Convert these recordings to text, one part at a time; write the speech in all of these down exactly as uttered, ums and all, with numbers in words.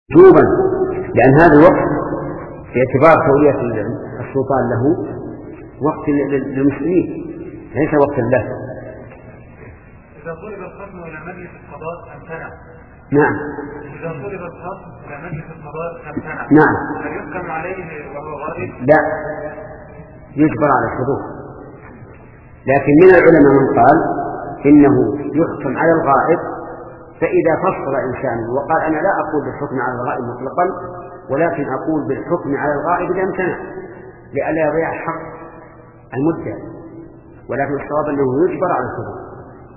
وجوبا، لأن هذا الوقت باعتبار تولية السلطان له وقت للمسلمين ليس وقت له. إذا طلب الحكم إلى مجلس القضاء امتنع. نعم. إذا طلب الحكم إلى مجلس القضاء امتنع. نعم. هل يحكم عليه وهو غائب؟ لا، يجبر على الحضور. لكن من العلماء من قال إنه يحكم على الغائب، فإذا فصل إنسان وقال أنا لا أقول بالحكم على الغائب مطلقا، ولكن أقول بالحكم على الغائب إذا امتنع لئلا يضيع حق المدعي، ولكن الصواب أنه يجبر على الحضور.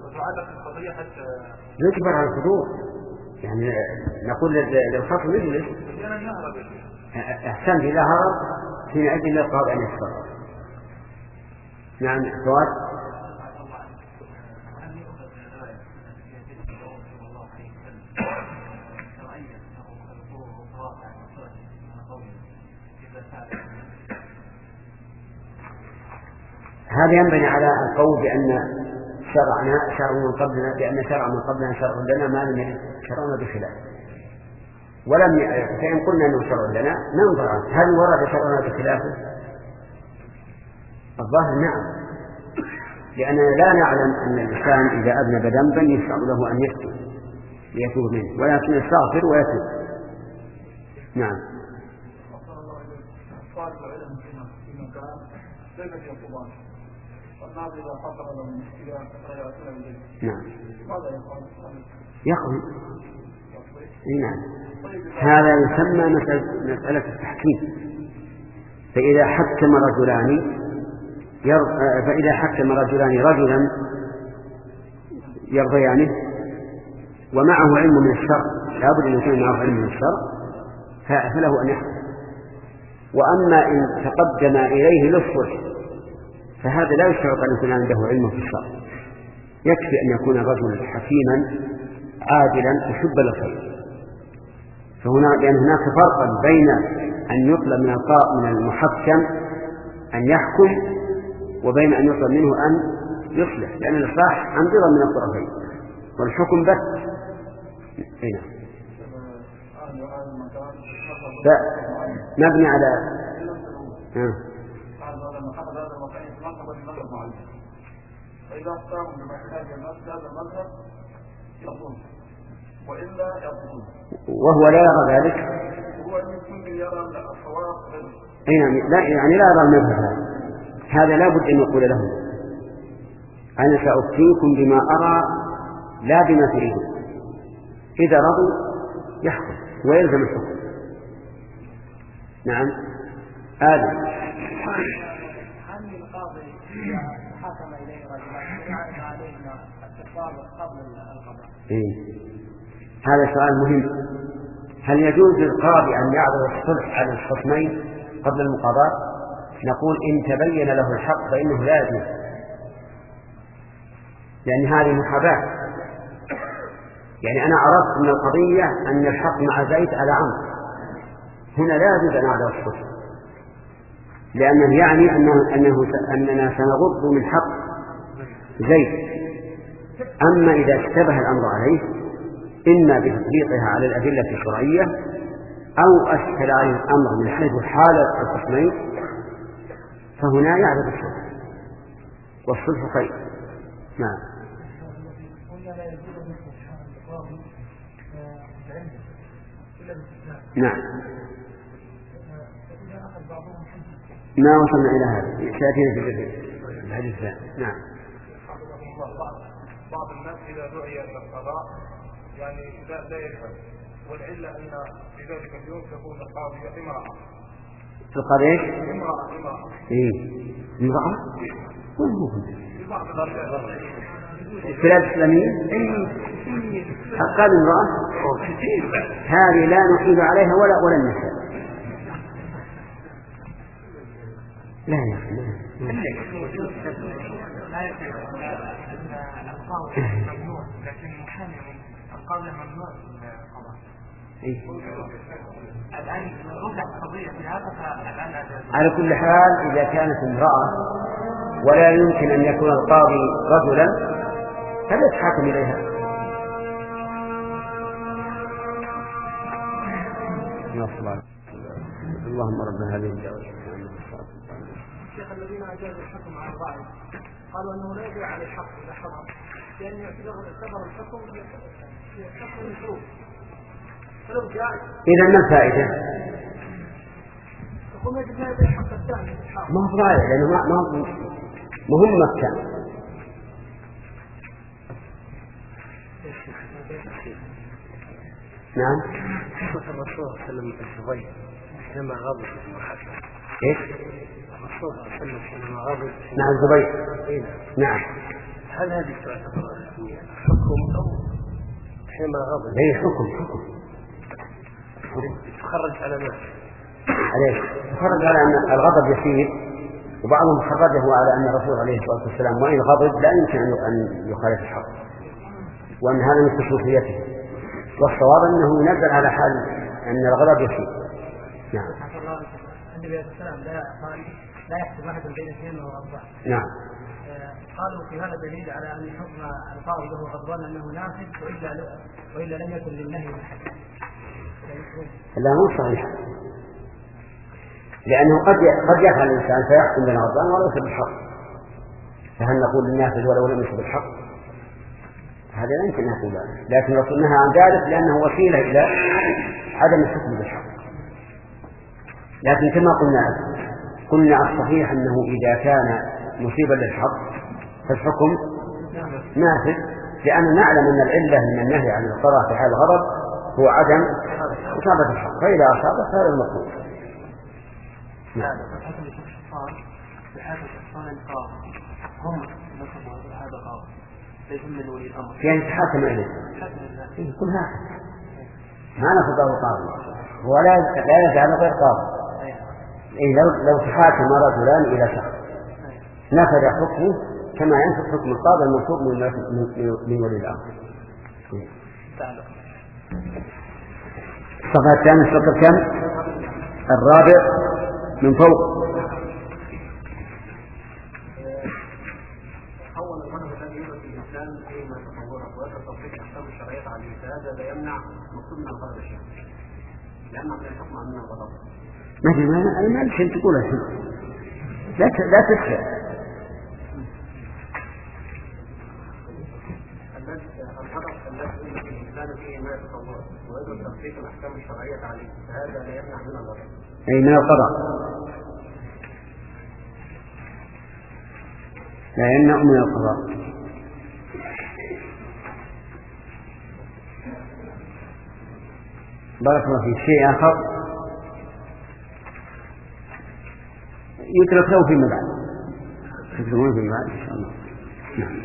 يجبر على الحضور، يعني نقول للخصم يجلس. أحسنت، إذا هرب حينئذ للقاضي أن يتصرف. نعم. سؤال. هذا ينبني على القول بأن شرعنا شرع من قبلنا، بأن شرع من قبلنا شرع لنا ما لم يرد شرعنا بخلاف، ولم ي... فإن قلنا أنه شرع لنا ننظر هل ورد شرعنا بخلافه. الظاهر نعم، لأننا لا نعلم أن الإنسان إذا أذنب ذنبا يشرع له أن يتوب ليتوب منه، ولكن يستغفر ويتوب. نعم. نعم. يقضي. نعم. هذا يسمى مسألة التحكيم. فإذا حكم رجلان ير... فإذا حكم رجلان رجلا يرضيانه ومعه علم من الشرع، لا بد أن يكون معه علم من الشرع، فله أن يحكم. وأما إن تقدم إليه للصلح فهذا لا يشترط أن يكون عنده علم في الشرع، يكفي أن يكون الرجل حكيما عادلا محبا للخير. فهنا لأن هناك فرقا بين أن يطلب من القاء من المحكم أن يحكم وبين أن يطلب منه أن يصلح، لأن الإصلاح أنظرة من الطرفين والحكم بس. هنا مبني على آه. فإذا اختاروا بما يحتاج هذا المذهب يصوم وإلا يصوم، وهو لا يرى ذلك. هو يمكن يرى الصواب. نعم. لا يعني لا يرى المذهب هذا، لا بد أن يقول لهم أنا سأفتيكم بما أرى لا بما تريدون. إذا رضوا يحكم ويلزم الحكم. نعم. آدم. هل القاضي حكم إليه رجلا يعرف عليه التفاوض قبل القضاء؟ إيه؟ هذا سؤال مهم. هل يجوز للقاضي أن يعرض الصلح على الخصمين قبل المقاضاة؟ نقول إن تبين له الحق فإنه لا يجوز، لأن هذه محاباة. يعني أنا عرفت من القضية أن الحق مع زيد على عمرو، هنا لا يجوز أن أعرض الصلح، لأنه يعني أنه أنه أننا سنغض من حق زيد. أما إذا اشتبه الأمر عليه إما بتطبيقها على الأدلة الشرعية أو أشكل عليه الأمر من حيث حالة الخصمين، فهنا يعرض الصلح، والصلح خير. نعم. نعم. ما وصلنا إلى هذا، سيأتينا في الحديث الثاني. نعم. بعض الناس إذا دعي إلى القضاء يعني لا يفهم، والعلة أن في ذلك اليوم تكون القاضية امرأة. القاضي امرأة امرأة. إيه امرأة؟ في بعض الأرجاء في البلاد الإسلامية القاضي امرأة، هذه لا نحيل عليها ولا ولا النساء. لا يا أخي لا يصير القاضي ممنوع، لكن محامي القاضي ممنوع القضاء. الآن رجع القضية في هذا، فالآن على كل حال إذا كانت امرأة ولا يمكن أن يكون القاضي رجلا فلا يتحاكم إليها. اهدنا الصراط. اللهم رب هذه الدعوة. الشيخ الذين أجازوا الحكم على الضعيف قالوا أنه لا يبيع على الحق إذا حضر، لأن يعتبر الحكم حكم المشروع فلو جاء. إذا ما الفائدة؟ يقول يجب لا يبيع الحق الثاني. ما هو ضايع لأنه ما ما مهم مكان. نعم. الرسول صلى الله عليه وسلم الزبير حينما غضب المحاكم. إيش؟ الرسول صلى الله عليه وسلم حينما غضب. نعم الزبير. نعم. هل هذه تعتبر حكم أو حينما غضب؟ أي حكم حكم. تخرج على ما؟ عليه. تخرج على أن الغضب يسير، وبعضهم خرجه على أن الرسول عليه الصلاة والسلام وإن غضب لا يمكن أن يخالف الحق، وأن هذا من خصوصيته. والصواب أنه ينزل على حال أن الغضب يسير. نعم. النبي عليه السلام لا قال لا يحسب أحد بين اثنين وهو غضبان. نعم. قالوا في هذا دليل على أن حكم القاضي وهو غضبان أنه نافذ وإلا وإلا لم يكن للنهي بالحد. لا مو صحيح، لأنه قد قد يفعل الإنسان فيحكم بين غضبان وليس بالحق، فهل نقول للنافذ ولو لم يكن بالحق؟ هذا لا يمكن أن نقول، لكن الرسول نهى عن ذلك لأنه وسيلة إلى عدم الحكم بالحق. لكن كما قلنا قلنا الصحيح أنه إذا كان مصيبا للحق فالحكم نافذ، لأننا نعلم أن العلة من النهي عن القضاء في حال الغضب هو عدم إصابة الحق، فإذا أصابت هذا المطلوب. نعم. الحكم الشخصان في حال الشخصان القاضي هم نصبوا هذا القاضي ليس من ولي الأمر. يعني تحاكم إليه. يكون هكذا. ما نصبه القاضي ولا لا يجعل غير قاضي. إيه لو لو تحاكم رجلان إلى شخص نفذ حكمه كما ينفذ حكم القاضي المنصوب من من ولي الأمر. الصفحة الثانية السطر كم؟ الرابع من فوق. أول الغنم الذي يوجد في الإنسان فيما تصوره ويتصفيق أحكام الشرعية عليه، فهذا لا يمنع مقصود من الغضب الشرعي، لأنه لا يحكم من الغضب. ما في ما أنا ما أدري تقول الحين لا لا تسأل. الغضب الذي يوجد في الإنسان فيه ما يتصوره ويوجد تطبيق الأحكام الشرعية عليه، فهذا لا يمنع من الغضب. أي من القضاء لا يمنع من القضاء. بارك الله فيك. شيء آخر يترك له فيما بعد، تكتبون فيما بعد إن شاء الله. نعم.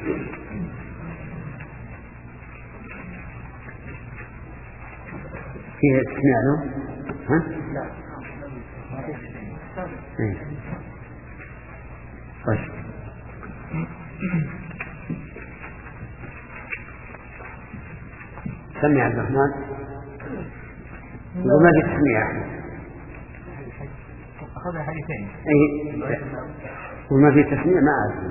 فيه تسمع له؟ ها؟ لا. إيه. طيب. سمع عبد الرحمن وما في تسميع أخذها حديثين. أي وما في تسميع ما أعرف.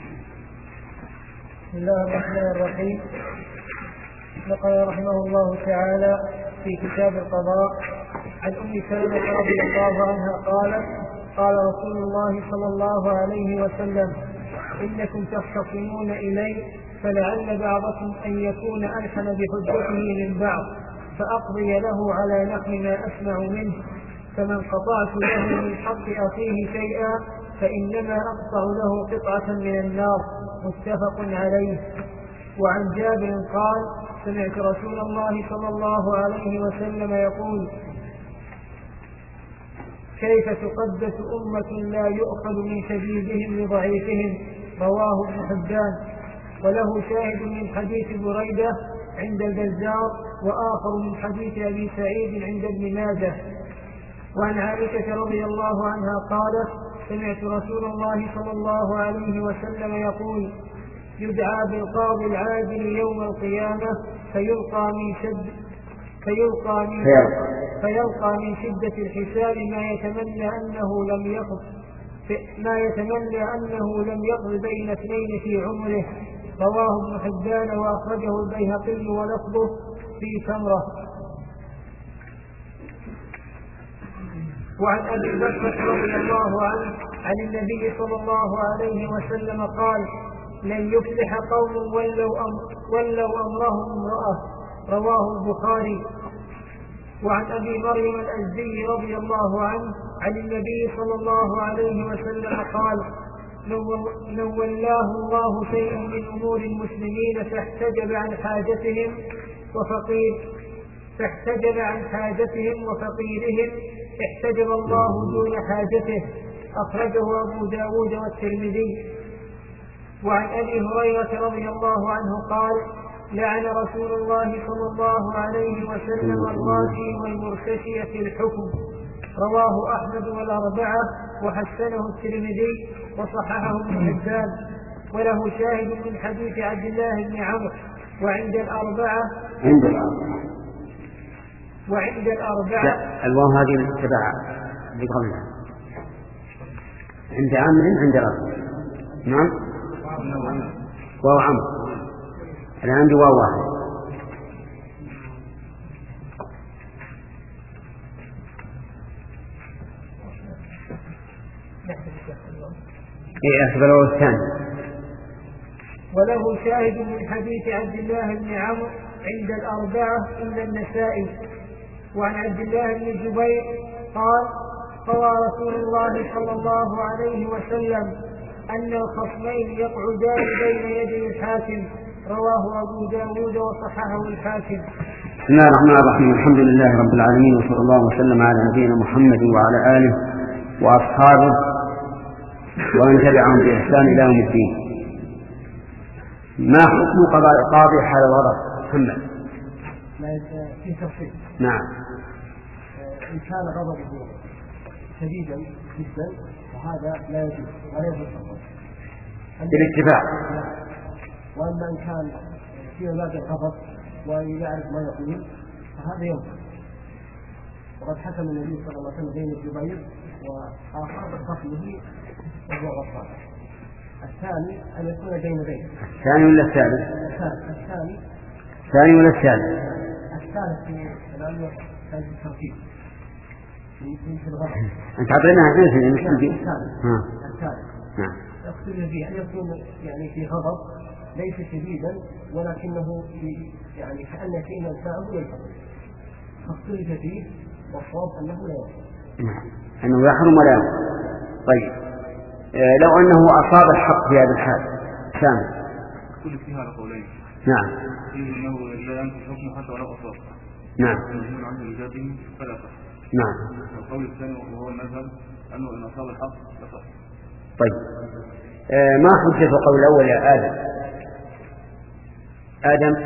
بسم الله الرحمن الرحيم. نقل رحمه الله تعالى في كتاب القضاء عن أم سلمة رضي الله عنها قالت قال رسول الله صلى الله عليه وسلم إنكم تختصمون إلي فلعل بعضكم أن يكون ألحن بحجته من بعض فأقضي له على نحو ما أسمع منه، فمن قطعت له من حق أخيه شيئا فإنما أقطع له قطعة من النار. متفق عليه. وعن جابر قال سمعت رسول الله صلى الله عليه وسلم يقول كيف تقدس أمة لا يؤخذ من شديدهم لضعيفهم. رواه ابن حبان. وله شاهد من حديث بريدة عند البزار وآخر من حديث أبي سعيد عند ابن ماجه. وعن عائشة رضي الله عنها قالت سمعت رسول الله صلى الله عليه وسلم يقول يدعى بالقاضي العادل يوم القيامة فيلقى من شد فيلقى من فيلقى من شدة الحساب ما يتمنى أنه لم يقض ما يتمنى أنه لم يقض بين اثنين في عمره. رواه ابن حبان وأخرجه البيهقي ولفظه في تمرة. وعن أبي بكر رضي الله عنه عن النبي صلى الله عليه وسلم قال: لن يفلح قوم ولوا, أمر ولوا أمرهم امرأة. رواه البخاري. وعن أبي مريم الأزدي رضي الله عنه عن النبي صلى الله عليه وسلم قال: لو ولاه الله شيئا من أمور المسلمين فاحتجب عن حاجتهم وفقير فاحتجب عن حاجتهم وفقيرهم احتجب الله دون حاجته. أخرجه أبو داود والترمذي. وعن أبي هريرة رضي الله عنه قال: لعن رسول الله صلى الله عليه وسلم الراشي والمرتشي في الحكم. رواه أحمد والأربعة وحسنه الترمذي وصححه ابن حبان، وله شاهد من حديث عبد الله بن عمرو. وعند الأربعة عند الأربعة وعند الأربعة الواو هذه تبع بقولها عند عمرو عند الأربعة. نعم واو عمرو. أنا عندي واو واحد. إيه أحسب الواو الثاني. وله شاهد من حديث عبد الله بن عمرو عند الأربعة إلا النسائي. وعن عبد الله بن جبير قال: قضى رسول الله صلى الله عليه وسلم أن الخصمين يقعدان بين يدي الحاكم. رواه أبو داود وصححه الحاكم. بسم الله الرحمن الرحيم. الحمد لله رب العالمين، وصلى الله وسلم على نبينا محمد وعلى آله وأصحابه ومن تبعهم بإحسان إلى يوم الدين. ما حكم قضاء القاضي حال الغضب؟ محمد. في تفصيل. نعم. إن كان غضبه شديدا جدا فهذا لا يجوز ولا يجوز بالاتفاق. وأما إن كان في باب الغضب ويعرف ما يقول فهذا ينفع. وقد حكم النبي صلى الله عليه وسلم بين الجبير وآخر بخصمه وهو غضبان. الثاني أن يكون بين بين. الثاني ولا الثالث؟ الثاني. الثاني ولا الثالث؟ الثالث في الأمر كان في الترتيب. في الغضب. أنت عطيناها اثنين مش عندي. الثالث. نعم. يقصد به أن يكون يعني في غضب ليس شديدا ولكنه في يعني كأن شيء ينفعه ويفعله. فاختلف فيه والصواب أنه لا يفعل. نعم. أنه يحرم ولا يحرم. طيب. آه لو أنه أصاب الحق في هذا الحال سامي. كل فيها على قولين. نعم. إنه لا ينفع الحكم حتى ولو أصاب. نعم. يقول عنه الإجابة فلا صح. نعم. والقول الثاني وهو المذهب أنه إن أصاب الحق فصح. طيب. آه ما حجة القول الأول يا آدم؟ آدم.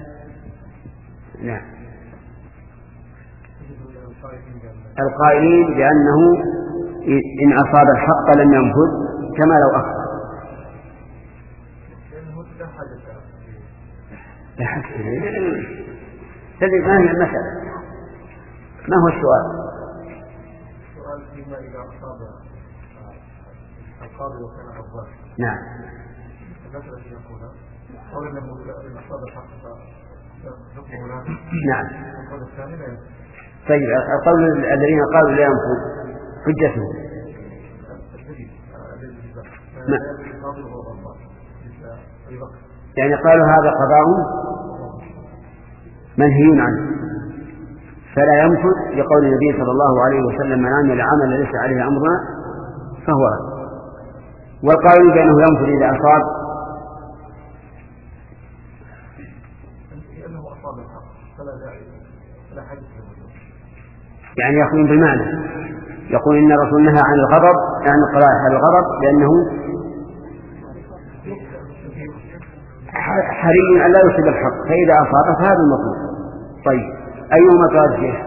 نعم. القائلين بأنه إن أصاب الحق لم ينفذ كما لو أخطأ. لا حسن. تدري ما هي المسألة؟ ما هو السؤال؟ السؤال فيما إذا أصاب القاضي وكان غضبان. نعم. المسألة في يقولها قول أنه إن أصاب الحق فحكمه لا. نعم. القول الثاني لا ينفذ. طيب القول الذين قالوا لا ينفذ حجتهم. ما. يعني قالوا هذا قضاء منهي عنه فلا ينفذ لقول النبي صلى الله عليه وسلم: من عمل عملا ليس عليه أمرنا فهو رد. والقائل بأنه ينفذ إذا أصاب يعني يخرج بالمعنى. يقول إن الرسول نهى عن الغضب عن القضاء على الغضب لأنه حري أن لا يصيب الحق، فإذا أصاب فهذا المطلوب. طيب أيهما قال شيخ؟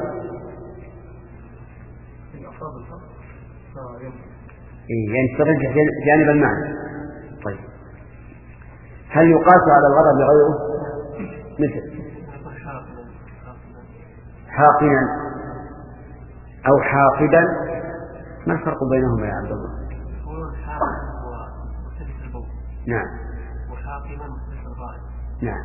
إيه يعني ترجح جانب المعنى. طيب هل يقاس على الغضب غيره مثل حاقنا أو حاقدا؟ ما الفرق بينهما يا عبد الله؟ هو الحاقد هو مختلف البول. نعم. وحاقدا مختلف الغائب. نعم.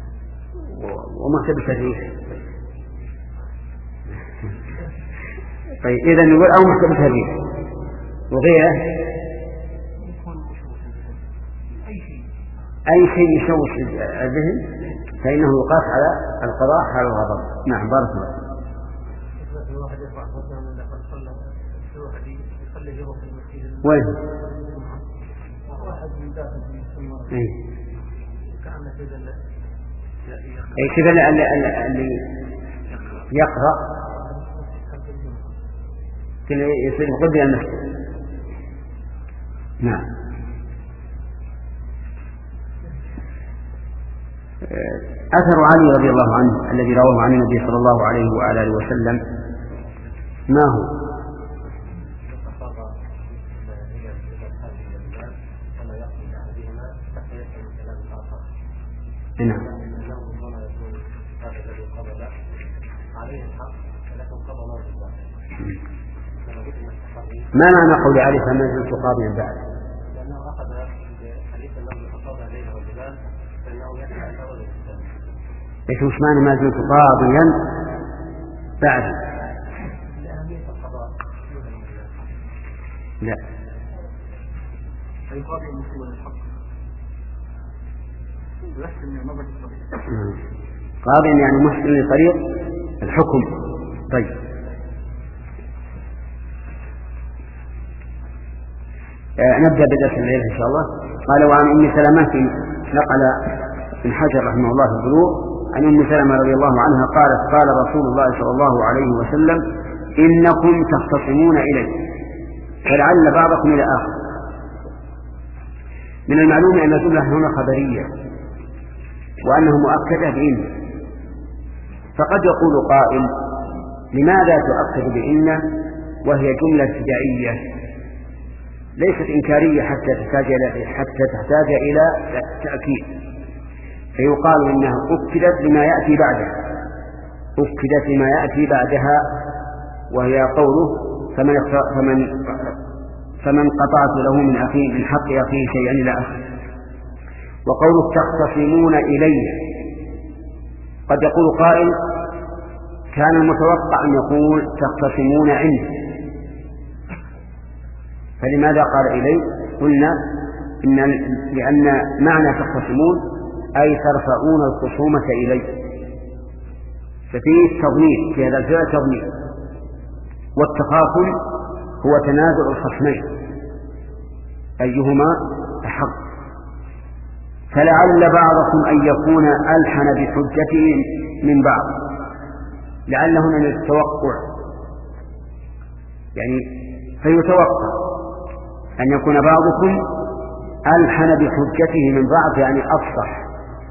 ومختلف الريح. طيب إذا نقول أو مشتبه به وغيره أي شيء يشوش الذهن فإنه يقاس على القضاء على الغضب. نعم بارك الله. وين؟ أي كذا اللي يقرأ كذا يصير قدر المسجد. نعم. أثر علي رضي الله عنه الذي رواه عن النبي صلى الله عليه وعلى آله وسلم ما هو؟ نعم. ما معنى قول علي فما زلت قاضيا بعد؟ لأنه أخذ حديث النبي فقضى عليه رجلان فإنه يسعى ثور الإسلام. إيش وش معنى ما زلت قاضيا بعد؟ لأهمية القضاء. لا. أي قاضي مسلم الحق. يحسن نظر الطريق. قاضيا يعني محسن لطريق الحكم. طيب. نبدأ بدرس الليل إن شاء الله. قال وعن أم سلمة نقل ابن حجر رحمه الله في البلوغ عن أم سلمة رضي الله عنها قالت قال رسول الله صلى الله عليه وسلم إنكم تختصمون إلي فلعل بعضكم إلى آخر. من المعلوم أن الجملة هنا خبرية وأنه مؤكدة بإن، فقد يقول قائل لماذا تؤكد بإن وهي جملة ابتدائية ليست إنكارية حتى تحتاج إلى حتى تحتاج إلى تأكيد، فيقال إنها أكدت لما يأتي بعدها أكدت لما يأتي بعدها وهي قوله فمن فمن فمن قطعت له من أخيه من حق أخيه شيئا إلى آخره. وقوله تختصمون إلي قد يقول قائل كان المتوقع أن يقول تختصمون عندي، فلماذا قال إلي؟ قلنا إن لأن معنى تختصمون أي ترفعون الخصومة إلي، ففيه تضمين في هذا الفعل تضمين. والتخاصم هو تنازع الخصمين أيهما أحق. فلعل بعضكم أن يكون ألحن بحجته من بعض، لعل هنا للتوقع يعني فيتوقع أن يكون بعضكم ألحن بحجته من بعض يعني أفصح،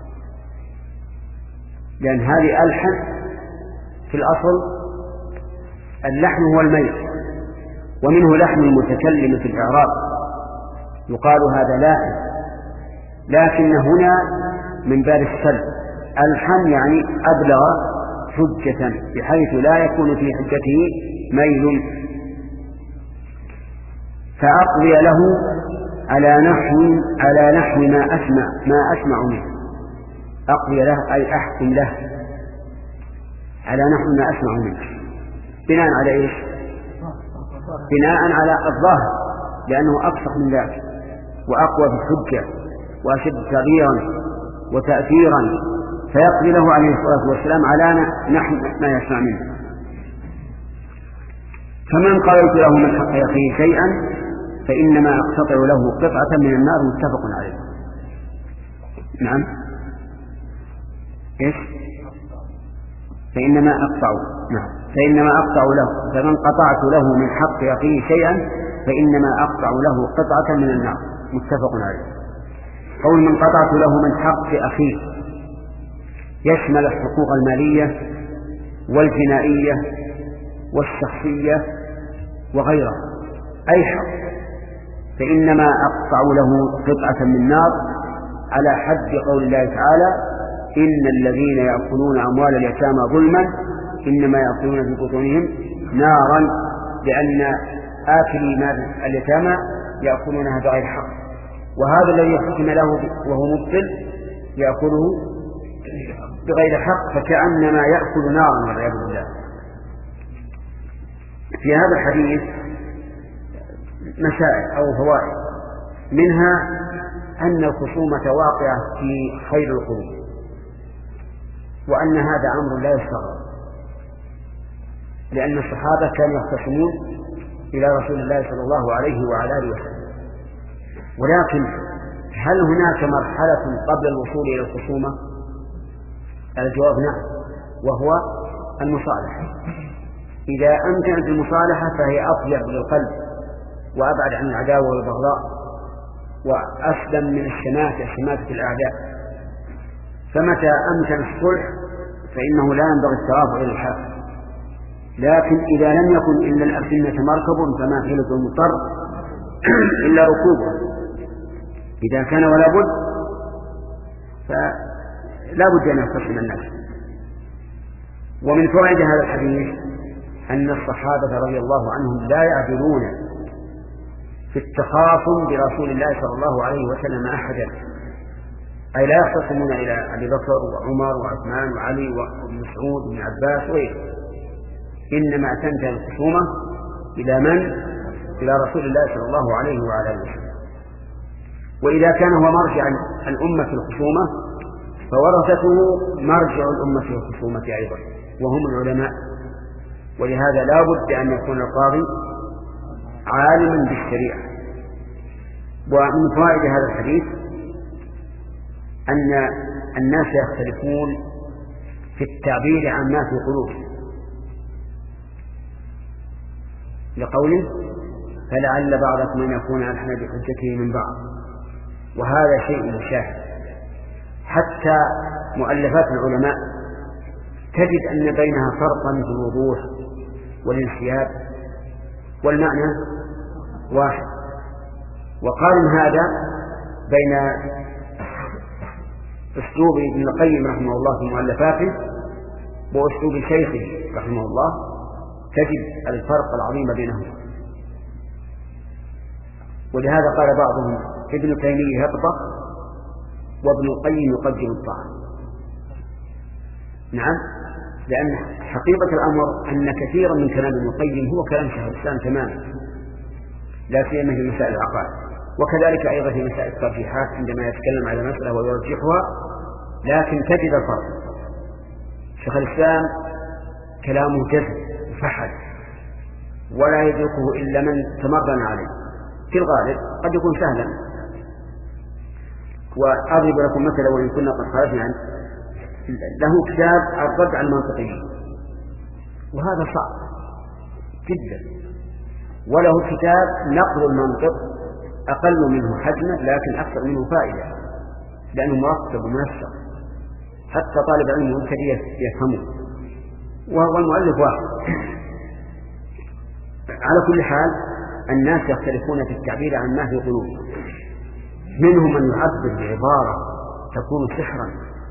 لأن هذه ألحن في الأصل اللحن هو الميل ومنه لحن المتكلم في الإعراب يقال هذا لاحن، لكن هنا من باب السلب ألحن يعني أبلغ حجة بحيث لا يكون في حجته ميل. فأقضي له على نحو على نحو ما أسمع ما أسمع منه. أقضي له أي أحكم له على نحو ما أسمع منه. بناء على إيش؟ بناء على الظاهر لأنه أفصح من ذلك وأقوى في الحجة وأشد تغييرا وتأثيرا، فيقضي له عليه الصلاة والسلام على نحو ما يسمع منه. فمن قضيت له من حق أخيه شيئا فإنما أقتطع له قطعة من النار متفق عليه. نعم إيش؟ فإنما أقطع نعم فإنما أقطع له فمن قطعت له من حق أخيه شيئا فإنما أقطع له قطعة من النار متفق عليه. قول من قطعت له من حق أخيه يشمل الحقوق المالية والجنائية والشخصية وغيرها أي حق، فإنما أقطع له قطعة من النار على حد قول الله تعالى إن الذين يأكلون أموال اليتامى ظلما إنما يأكلون في بطونهم نارا، لأن آكلي مال اليتامى يأكلونها بغير حق، وهذا الذي حكم له وهو مبطل يأكله بغير حق فكأنما يأكل نارا والعياذ بالله. في هذا الحديث مسائل أو فوائد، منها أن الخصومة واقعة في خير القلوب، وأن هذا أمر لا يستغرب، لأن الصحابة كانوا يختصمون إلى رسول الله صلى الله عليه وعلى آله وسلم. ولكن هل هناك مرحلة قبل الوصول إلى الخصومة؟ الجواب نعم، وهو المصالحة. إذا أمكنت المصالحة فهي أطيب للقلب وأبعد عن العداوة والبغضاء وأسلم من الشماتة شماتة الأعداء. فمتى أمكن الصلح فإنه لا ينبغي الترافع إلى الحاكم. لكن إذا لم يكن إلا الأسنة مركب فما حيلة المضطر إلا ركوبه. إذا كان ولا بد فلا بد أن يختصم الناس. ومن فوائد هذا الحديث أن الصحابة رضي الله عنهم لا يعدلون في التخاصم برسول الله صلى الله عليه وسلم أحدا، أي لا يختصمون إلى أبي بكر وعمر وعثمان وعلي وابن مسعود وابن عباس وغيره، إنما تنتهي الخصومة إلى من؟ إلى رسول الله صلى الله عليه وعلى آله وسلم. وإذا كان هو مرجع الأمة في الخصومة فورثته مرجع الأمة في الخصومة أيضا وهم العلماء. ولهذا لا بد أن يكون القاضي عالما بالشريعة. ومن فوائد هذا الحديث أن الناس يختلفون في التعبير عن ما في قلوبهم، لقوله فلعل بعضكم أن يكون ألحن بحجته من بعض، وهذا شيء مشاهد. حتى مؤلفات العلماء تجد أن بينها فرقا في الوضوح والانسياب والمعنى واحد. وقارن هذا بين أسلوب ابن القيم رحمه الله في مؤلفاته وأسلوب شيخه رحمه الله، تجد الفرق العظيم بينهما. ولهذا قال بعضهم ابن تيمية يطبخ وابن القيم يقدم الطعام. نعم، لأن حقيقة الأمر أن كثيرا من كلام ابن القيم هو كلام شيخ الإسلام تماما، لا سيما في مسائل العقائد، وكذلك أيضا في مسائل الترجيحات عندما يتكلم على مسألة ويرجحها، لكن تجد الفرق. شيخ الإسلام كلامه جذب وفحل ولا يدركه إلا من تمرن عليه، في الغالب قد يكون سهلا. وأضرب لكم مثلا وإن كنا قد خرجنا عنه، له كتاب الرد على المنطقيين، وهذا صعب جدا، وله كتاب نقل المنطق أقل منه حجما لكن أكثر منه فائدة، لأنه مرتب ومنسق حتى طالب علم مبتدئ يفهمه، وهو المؤلف واحد. على كل حال الناس يختلفون في التعبير عن ما في قلوبهم، منهم من يعبر بعبارة تكون سحرا،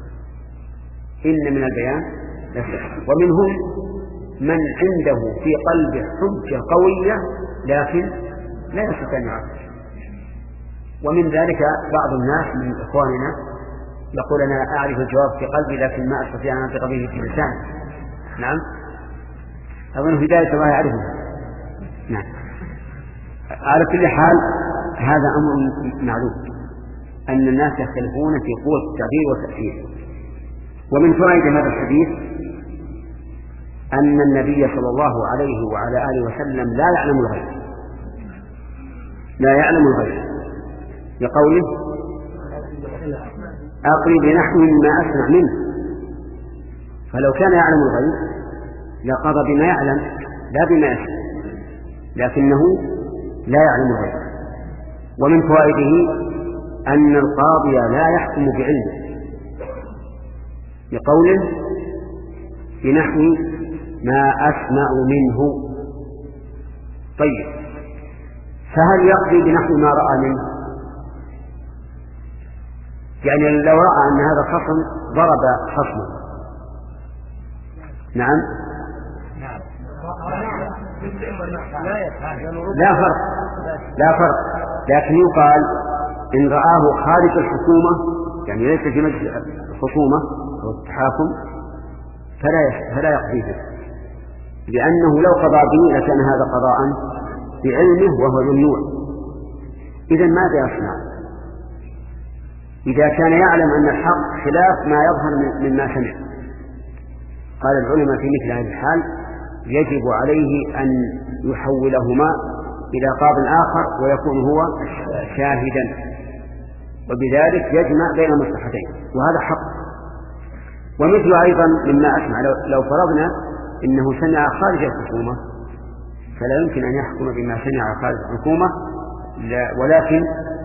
إن من البيان لسحر، ومنهم من عنده في قلبه حجة قوية لكن لا يستطيع أن يعبر. ومن ذلك بعض الناس من إخواننا يقول أنا أعرف الجواب في قلبي لكن ما أستطيع أن أنطق به في لساني. نعم، أظن في ذلك ما يعرفه. نعم، على كل حال هذا أمر معلوم أن الناس يختلفون في قوة التعبير والتأثير. ومن فوائد هذا الحديث أن النبي صلى الله عليه وعلى آله وسلم لا يعلم الغيب، لا يعلم الغيب، لقوله أقري بنحو ما أسمع منه. فلو كان يعلم الغيب لقضى بما يعلم لا بما يسمع، لكنه لا يعلم الغيب. ومن فوائده أن القاضي لا يحكم بعلمه، لقوله بنحو ما أسمع منه. طيب، فهل يقضي بنحو ما رأى منه؟ يعني لو رأى أن هذا الخصم ضرب خصمه، نعم، لا فرق لا فرق لكن يقال إن رآه خارج الحكومة، يعني ليس في مجلس الخصومة أو التحاكم، فلا فلا يقضي به، لأنه لو قضى به لكان هذا قضاء بعلمه وهو ممنوع. إذن ماذا يصنع إذا كان يعلم أن الحق خلاف ما يظهر مما سمع؟ قال العلماء في مثل هذه الحال يجب عليه أن يحولهما إلى قاض آخر ويكون هو شاهدا، وبذلك يجمع بين المصلحتين، وهذا حق. ومثل أيضا مما أسمع لو, لو فرضنا إنه سمع خارج الحكومة فلا يمكن أن يحكم بما سمع خارج الحكومة، ولكن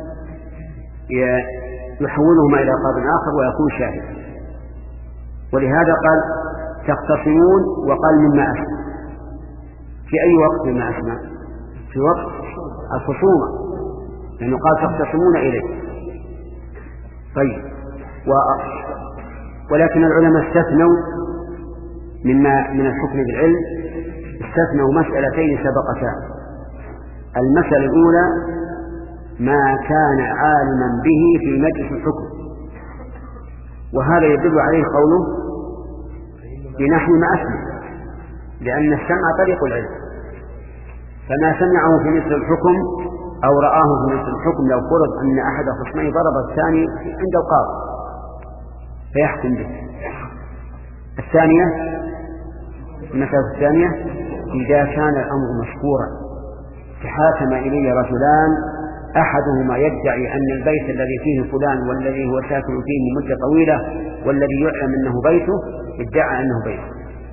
يحولهما إلى قاض آخر ويكون شاهدا. ولهذا قال تختصمون، وقال مما أسمع. في أي وقت مما أسمع؟ في وقت الخصومة، لأنه قال تختصمون إليه. طيب و... ولكن العلماء استثنوا مما من الحكم بالعلم، استثنوا مسألتين سبقتا. المسألة الأولى ما كان عالما به في مجلس الحكم، وهذا يدل عليه قوله بنحو ما أسمع، لأن السمع طريق العلم. فما سمعه في مثل الحكم أو رآه في مثل الحكم لو فرض أن أحد خصميه ضرب الثاني عند القاضي فيحكم به. الثانية المسألة الثانية إذا كان الأمر مشكورا تحاكم إلي رجلان أحدهما يدعي أن البيت الذي فيه فلان والذي هو ساكن فيه مدة طويلة والذي يعلم أنه بيته ادعى أنه بيته،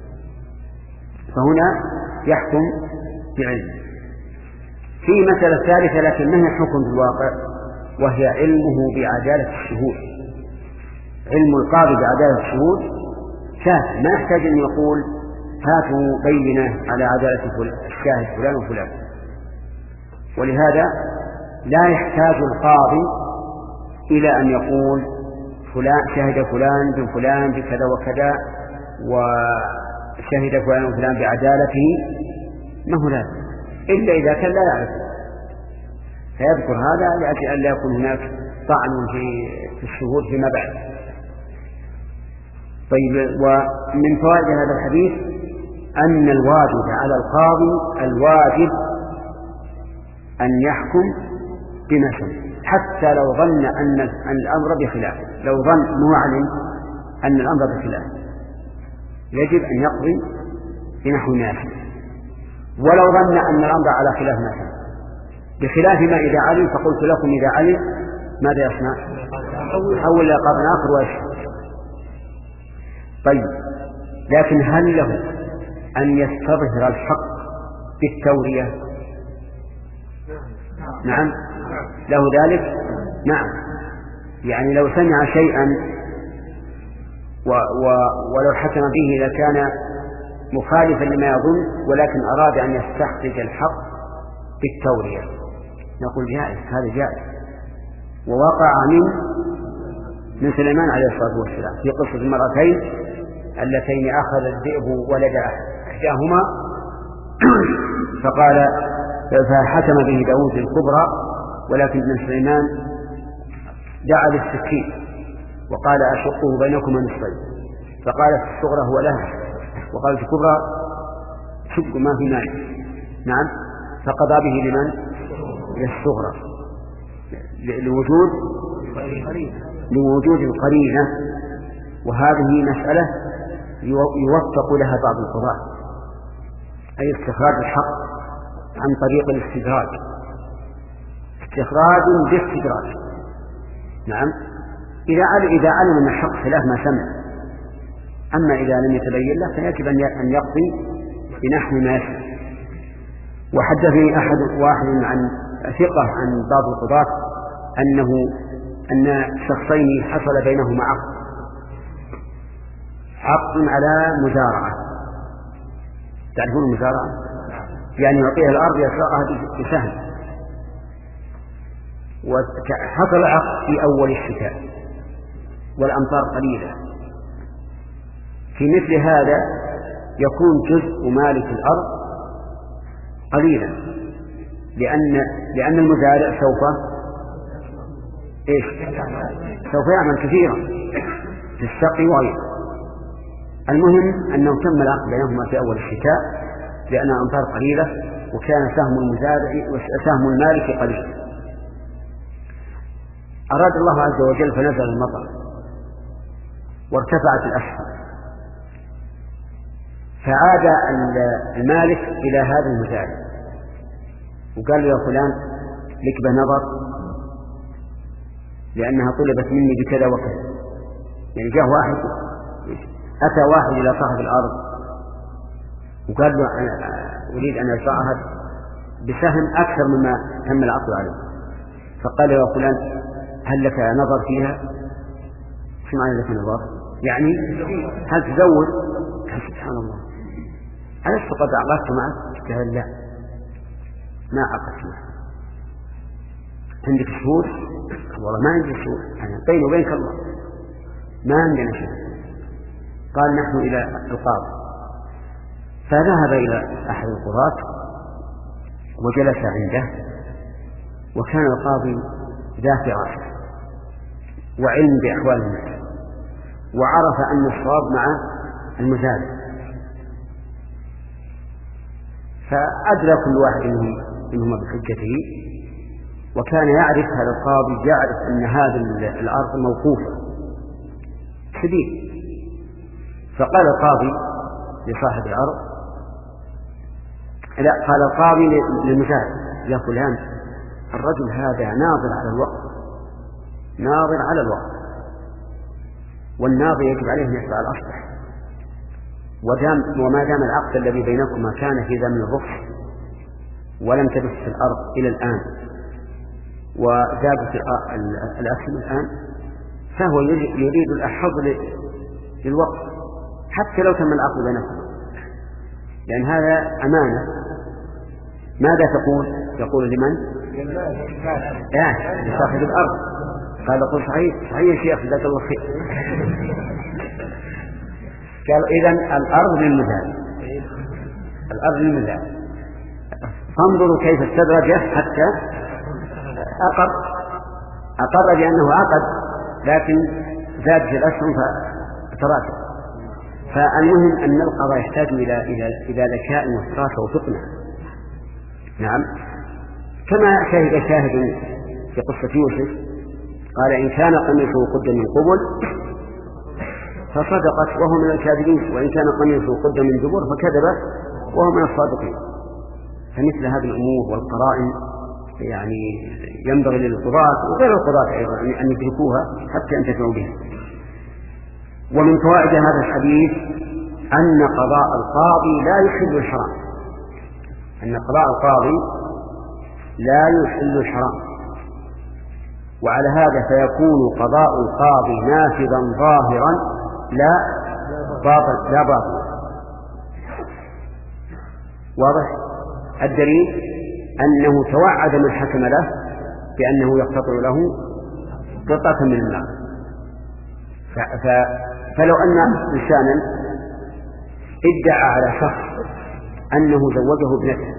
فهنا يحكم بعلم. في مسألة ثالثة لكن ما هي حكم بالواقع، وهي علمه بعدالة الشهود. علم القاضي بعدالة الشهود كافٍ، ما يحتاج أن يقول هاتوا بينة على عدالة الشاهد فلان وفلان. ولهذا لا يحتاج القاضي إلى أن يقول فلان شهد فلان بن فلان بكذا وكذا وشهد فلان وفلان بعدالته، ما هو لازم إلا إذا كان لا يعرف، فيذكر هذا لأجل أن لا يكون هناك طعن في الشهود فيما بعد. طيب، ومن فوائد هذا الحديث أن الواجب على القاضي الواجب أن يحكم بما سمع، حتى لو ظن أن الأمر بخلافه، لو ظن أنه علم أن الأمر بخلافه يجب أن يقضي بنحو ما سمع، ولو ظن أن الأمر على خلاف ما سمع بخلاف ما إذا علم. فقلت لكم إذا علم ماذا يصنع؟ يحول إلى قاض آخر ويشهد. طيب، لكن هل له أن يستظهر الحق بالتورية؟ نعم له ذلك. نعم، يعني لو سمع شيئا و و ولو حكم به لكان مخالفا لما يظن، ولكن أراد أن يستخرج الحق بالتورية، نقول جائز، هذا جائز. ووقع من من سليمان عليه الصلاة والسلام في قصة المرأتين اللتين أخذ الذئب ولد إحداهما فقال فحكم به داود الكبرى، ولكن ابن سليمان دعا بالسكين وقال أشقه بينكما نصفين، فقالت الصغرى هو لها وقالت الكبرى شق ما في مانع. نعم، فقضى به لمن؟ للصغرى، لوجود لوجود القرينة. وهذه مسألة يوفق لها بعض القضاة، أي استخراج الحق عن طريق الاستدراج، استخراج باستدراج. نعم، إذا علم إذا علم أن الحق خلاف ما سمع. أما إذا لم يتبين له فيجب أن يقضي بنحو ما يسمع. وحدثني أحد واحد عن ثقة عن بعض القضاة أنه أن شخصين حصل بينهما عقد عقد على مزارعة. تعرفون المزارعة؟ يعني يعطيها الأرض يسرقها بسهم. وحصل عقد في أول الشتاء والأمطار قليلة. في مثل هذا يكون جزء مالك الأرض قليلا، لأن لأن المزارع سوف إيش؟ سوف يعمل كثيرا في السقي وغيره. المهم أنه تم العقد بينهما في أول الشتاء، لأن أمطار قليلة وكان سهم المزارع وسهم المالك قليل. أراد الله عز وجل فنزل المطر وارتفعت الأسهم، فعاد المالك إلى هذا المزارع وقال له يا فلان لك بنظر لأنها طلبت مني بكذا وكذا. يعني جاء واحد أتى واحد إلى صاحب الأرض وقال له أريد أن أدفعها بسهم أكثر مما تم العقد عليه، فقال يا فلان هل لك نظر فيها؟ شو معنى لك نظر؟ يعني هل تزود؟ قال سبحان الله ألست قد عقدت معك؟ قال لا ما عقدت معك. عندك شهود؟ والله ما عندي شهود، أنا بيني وبينك الله ما عندنا شيء. قال نحن إلى القاضي، فذهب إلى أحد القضاة وجلس عنده، وكان القاضي ذا فراسة وعلم بأحوال الناس، وعرف أن الصواب مع المزارع، فأدرى كل واحد منهما بحجته، وكان يعرف هذا القاضي يعرف أن هذه الأرض موقوفة سبيل. فقال القاضي لصاحب الأرض لا قال القاضي للمزارع يا فلان الرجل هذا ناظر على الوقت ناظر على الوقت والناظر يجب عليه أن يتبع الأصلح، ودام وما دام العقد الذي بينكما كان في زمن الرخص ولم تبث في الأرض إلى الآن وزادت الأسهم الآن، فهو يريد الأحظ للوقت حتى لو تم العقد بينكما، لأن هذا أمانة. ماذا تقول؟ يقول لمن؟ آه لصاحب الأرض. قال قل صحيح صحيح يا شيخ جزاك الله خير. قال إذن الأرض للمزارع، الأرض للمزارع. فانظروا كيف استدرجه حتى أقر أقر بأنه عقد، لكن زاد في الأسهم فتراجع. فالمهم أن القضاء يحتاج إلى إلى إلى ذكاء وفراسة وفطنة. نعم، كما شهد شاهد في قصة يوسف قال إن كان قميصه قد من قبل فصدقت وهو من الكاذبين، وإن كان قميصه قد من دبر فكذب وهو من الصادقين. فمثل هذه الأمور والقرائن يعني ينبغي للقضاة وغير القضاة أيضا أن يدركوها حتى ينتفعوا بها. ومن فوائد هذا الحديث أن قضاء القاضي لا يحل الحرام، أن قضاء القاضي لا يحل الحرام، وعلى هذا فيكون قضاء القاضي نافذا ظاهرا لا باطل لا باطل. واضح؟ الدليل أنه توعد من حكم له بأنه يقتطع له قطعة من المال. فلو أن إنسانا ادعى على شخص أنه زوجه ابنته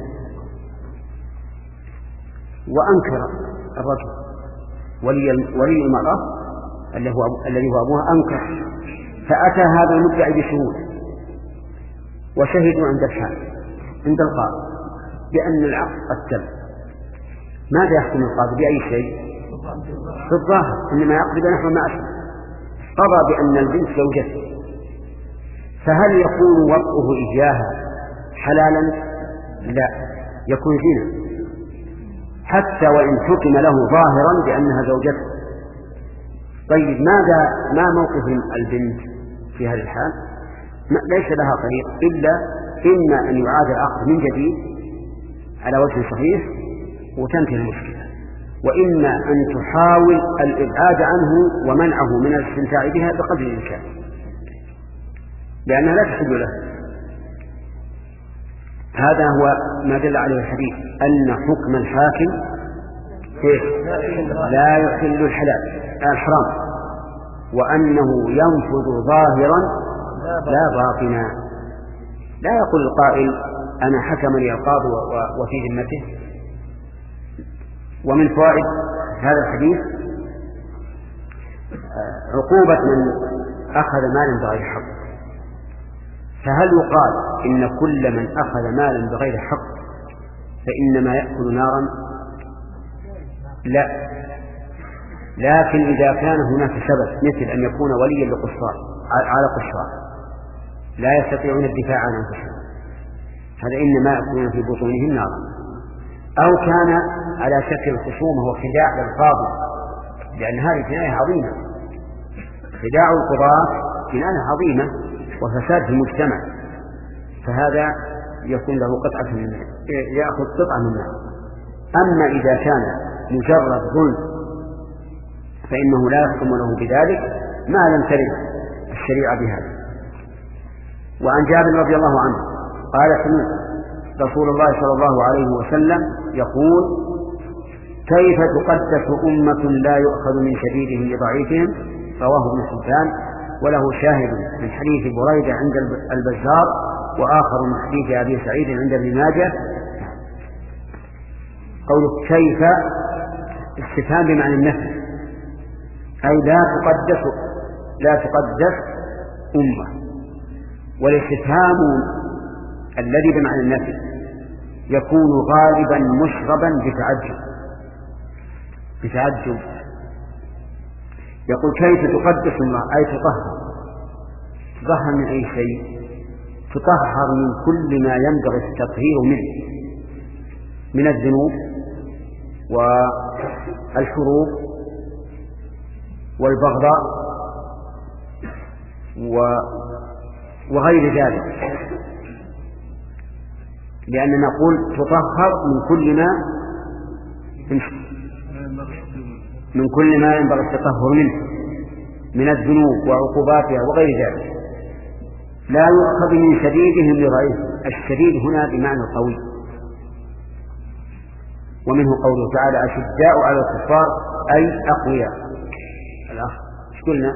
وأنكر الرجل ولي ولي المرأة الذي هو أبوها أنكر، فأتى هذا المدعي بشهود وشهدوا عند الحاكم عند القاضي بأن العقد قد تم، ماذا يحكم القاضي بأي شيء؟ في الظاهر إنما يقضي نحو ما أشبه، قضى بأن البنت زوجته، فهل يكون وطئه إياها حلالا؟ لا، يكون زنا حتى وإن حكم له ظاهرا بأنها زوجته. طيب ماذا ما موقف البنت في هذه الحال؟ ليس لها طريق إلا إما أن يعاد العقد من جديد على وجه صحيح وتنتهي المشكلة، وإما أن تحاول الإبعاد عنه ومنعه من الاستمتاع بها بقدر الإمكان، لأنها لا تحل له. هذا هو ما دل عليه الحديث أن حكم الحاكم لا يحل الحلال الحرام، وأنه ينفذ ظاهرا لا باطنا. لا يقول القائل أنا حكم لي القاضي وفي ذمته. ومن فوائد هذا الحديث عقوبة من أخذ مالا بغير حق، فهل يقال إن كل من أخذ مالا بغير حق فإنما يأكل نارا؟ لا، لكن إذا كان هناك سبب مثل أن يكون وليا لقصار على قصار لا يستطيعون الدفاع عن أنفسهم، هذا إنما يأكلون في بطونهم نارا. أو كان على شكل خصومة وخداع للقاضي، لأن هذه جناية عظيمة، خداع القضاة جناية عظيمة وفساد في المجتمع، فهذا يكون له قطعة من يأخذ قطعة من النار. أما إذا كان مجرد ظلم فإنه لا يحكم له بذلك ما لم ترد الشريعة بهذا. وعن جابر رضي الله عنه قال سمعت رسول الله صلى الله عليه وسلم يقول: كيف تقدس أمة لا يؤخذ من شديدهم لضعيفهم؟ رواه ابن حبان، وله شاهد من حديث بريدة عند البزار، وآخر من حديث أبي سعيد عند ابن ماجه. قوله كيف استفهام بمعنى النفي، أي لا تقدس لا تقدس أمة. والاستفهام الذي بمعنى النفي يكون غالبا مشربا بتعجب بتعجب يقول كيف تقدس الله، أي تطهر. تطهر من أي شيء؟ تطهر من كل ما ينبغي التطهير منه من الذنوب والحروب والبغضاء وغير ذلك، لأننا نقول تطهر من كل ما من كل ما ينبغي التطهر منه من الذنوب وعقوباتها وغير ذلك. لا يؤخذ من شديدهم لضعيف. الشديد هنا بمعنى القوي، ومنه قوله تعالى: أشداء على الكفار أي أقوياء. الأخ ايش قلنا؟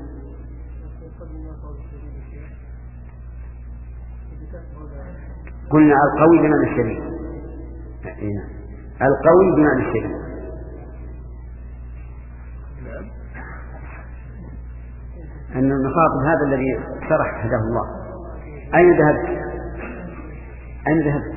قلنا القوي بمعنى الشديد، القوي بمعنى الشديد. أن المخاطب هذا الذي شرح هداه الله. أين ذهبت؟ أين ذهبت؟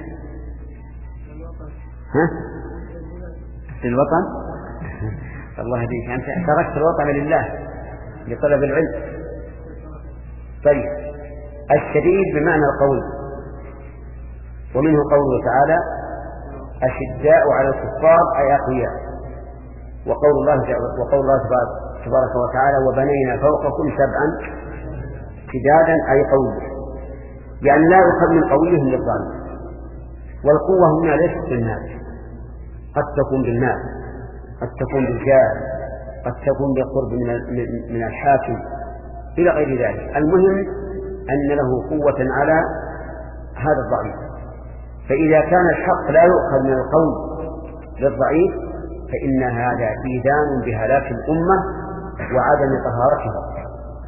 ها؟ في الوطن؟ الله يهديك، أنت تركت الوطن لله لطلب العلم. طيب، الشديد بمعنى القوي، ومنه قوله تعالى: أشداء على الكفار أي أقوياء. وقول الله وقول الله تبارك وتعالى: وبنينا فوقكم سبعا شدادا أي قوي، يعني لا يؤخذ من قويهم للظالم. والقوة هنا ليست بالمال، قد تكون بالمال، قد تكون بالجاه، قد تكون بالقرب من الحاكم إلى غير ذلك. المهم أن له قوة على هذا الضعيف. فإذا كان الحق لا يؤخذ من القوي للضعيف فإن هذا إيذان بهلاك الأمة وعدم طهارتها.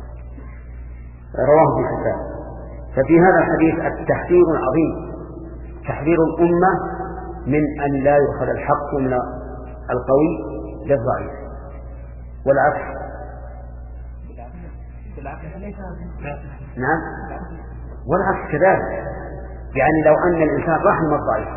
رواه ابن حبان. ففي هذا الحديث التحذير العظيم، تحذير الأمة من أن لا يؤخذ الحق من القوي للضعيف، والعكس. نعم، والعكس كذلك. يعني لو أن الإنسان رحم الضعيف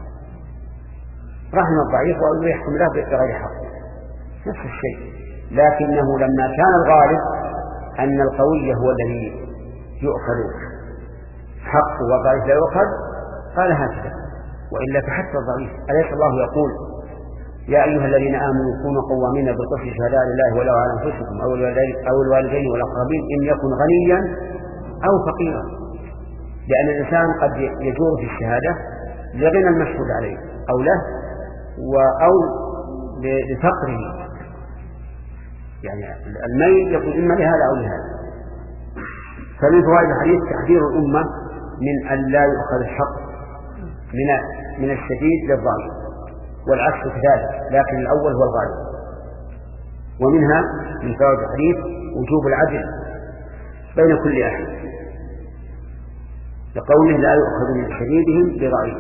رحم الضعيف ويحكم له بغير حق نفس الشيء، لكنه لما كان الغالب أن القوي هو الذي يؤخذ حق والضعيف لا يؤخذ قال هكذا، وإلا فحتى الضعيف. أليس الله يقول: يا أيها الذين آمنوا كونوا قوامين بالقسط شهداء لله ولو على أنفسكم أو الوالدين والأقربين إن يكن غنيا أو فقيرا. لأن الإنسان قد يجور في الشهادة لغنى المشهود عليه أو له أو لفقره، يعني الميل يكون إما لهذا أو لهذا. فمن فوائد الحديث تحذير الأمة من أن لا يؤخذ الحق من من الشديد للضعيف، والعكس كذلك، لكن الأول هو الغالب. ومنها من فوائد الحديث وجوب العدل بين كل أحد، لقوله: لا يؤخذ من شديدهم لضعيف.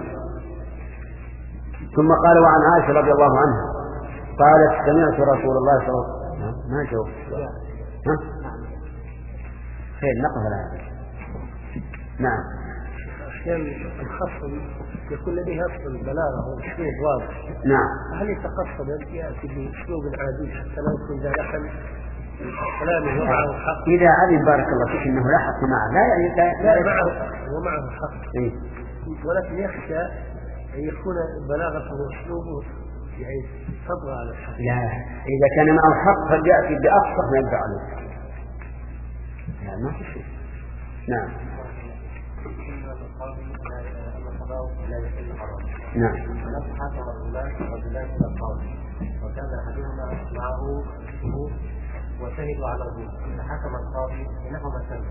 ثم قال: وعن عائشة رضي الله عنها قالت: سمعت رسول الله صلى الله عليه وسلم. ما جاوب ها؟ خير، نقف على هذا. نعم. أحيانا الخصم يكون لديه أصل بلاغة وأسلوب واضح. نعم. هل يتقصد أن يأتي بأسلوب عادي حتى لا يكون ذا لحن كلامه ومعه حق؟ إذا علم بارك الله فيك أنه لا حق معه لا يعني لا, لا, لا معه حق ومعه حق. إيه؟ ولكن يخشى أن يكون بلاغته وأسلوبه يعني تطغى على الحق. لا، إذا كان معه حق فليأتي بأفصح ما يدعى عليه. لا ما في شيء. نعم. نعم. ونفس حكم الرجلان رجلان من القاضي وكان أحدهما معه شهود وشهدوا على الظلم فحكم القاضي بنحو سنة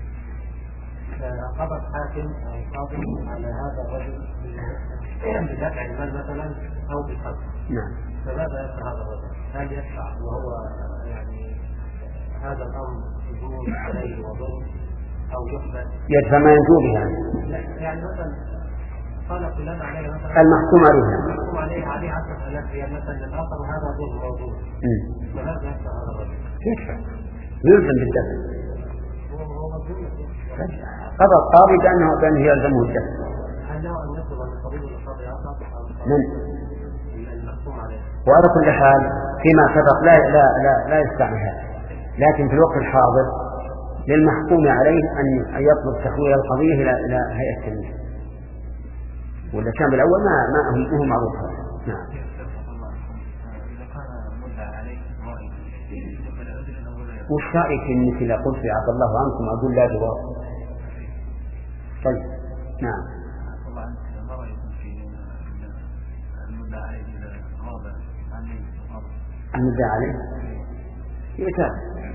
فقضى الحاكم أو القاضي على هذا الرجل بدفع المال مثلا أو بالقتل. نعم. فماذا يدفع هذا الرجل؟ هل يدفع وهو يعني هذا الأمر يجوز عليه وظلم أو يحبس؟ يدفع ما ينجو بها. يعني مثلا قال فلان عليه مثلا المحكوم عليه المحكوم عليه عليه عشرة آلاف ريال مثلا للآخر وهذا ظلم موضوع. فماذا يدفع هذا الرجل؟ يدفع يلزم بالدفع. هو مظلوم. قضى القاضي بأنه بأنه يلزمه الدفع. هل له أن يطلب أن القضية للقاضي آخر؟ من؟ المحكوم عليه. وعلى كل حال فيما سبق لا لا لا, لا يستعمل هذا، لكن في الوقت الحاضر للمحكوم عليه أن يطلب تحويل القضية إلى إلى هيئة التنمية. ولا كان بالأول ما ما هو معروف. نعم. وش رأيك إنك إذا قلت عفى الله عنكم أقول لا جواب؟ طيب. نعم. المدعى عليه يتابع.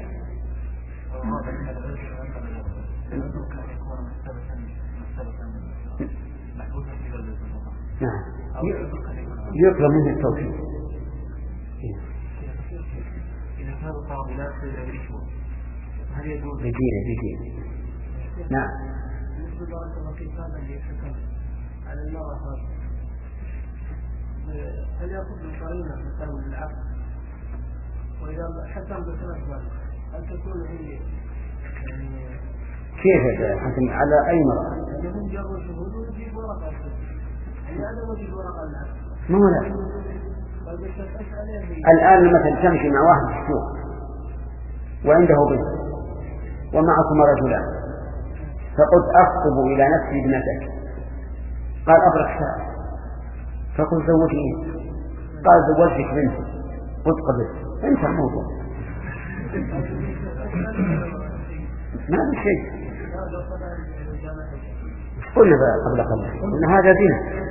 نعم. يطلب منه التوفيق. إذا كان القاضي لا يصير يشوف هل يجوز؟ بدينه بدينه. نعم. بالنسبة للوكيل اللي حكم على المرأة هل يأخذ من قرينة مثلا العقد؟ وإذا حكم بثلاث هل تكون هي يعني كيف حكم على أي مرأة؟ يجب جر شهود ويجيب ورقة يعني هذا وجه ورقة العقد. ما هو لا. الآن مثلا تمشي مع واحد في السوق وعنده بنت ومعكم رجلان فقلت أخطب إلى نفسي ابنتك، قال أبرك ساعة، فقلت زوجني، قال زوجتك بنتي، قلت قبلت، انتهى الموضوع. ما في شيء. قلنا قبل قبل قلنا هذا دين.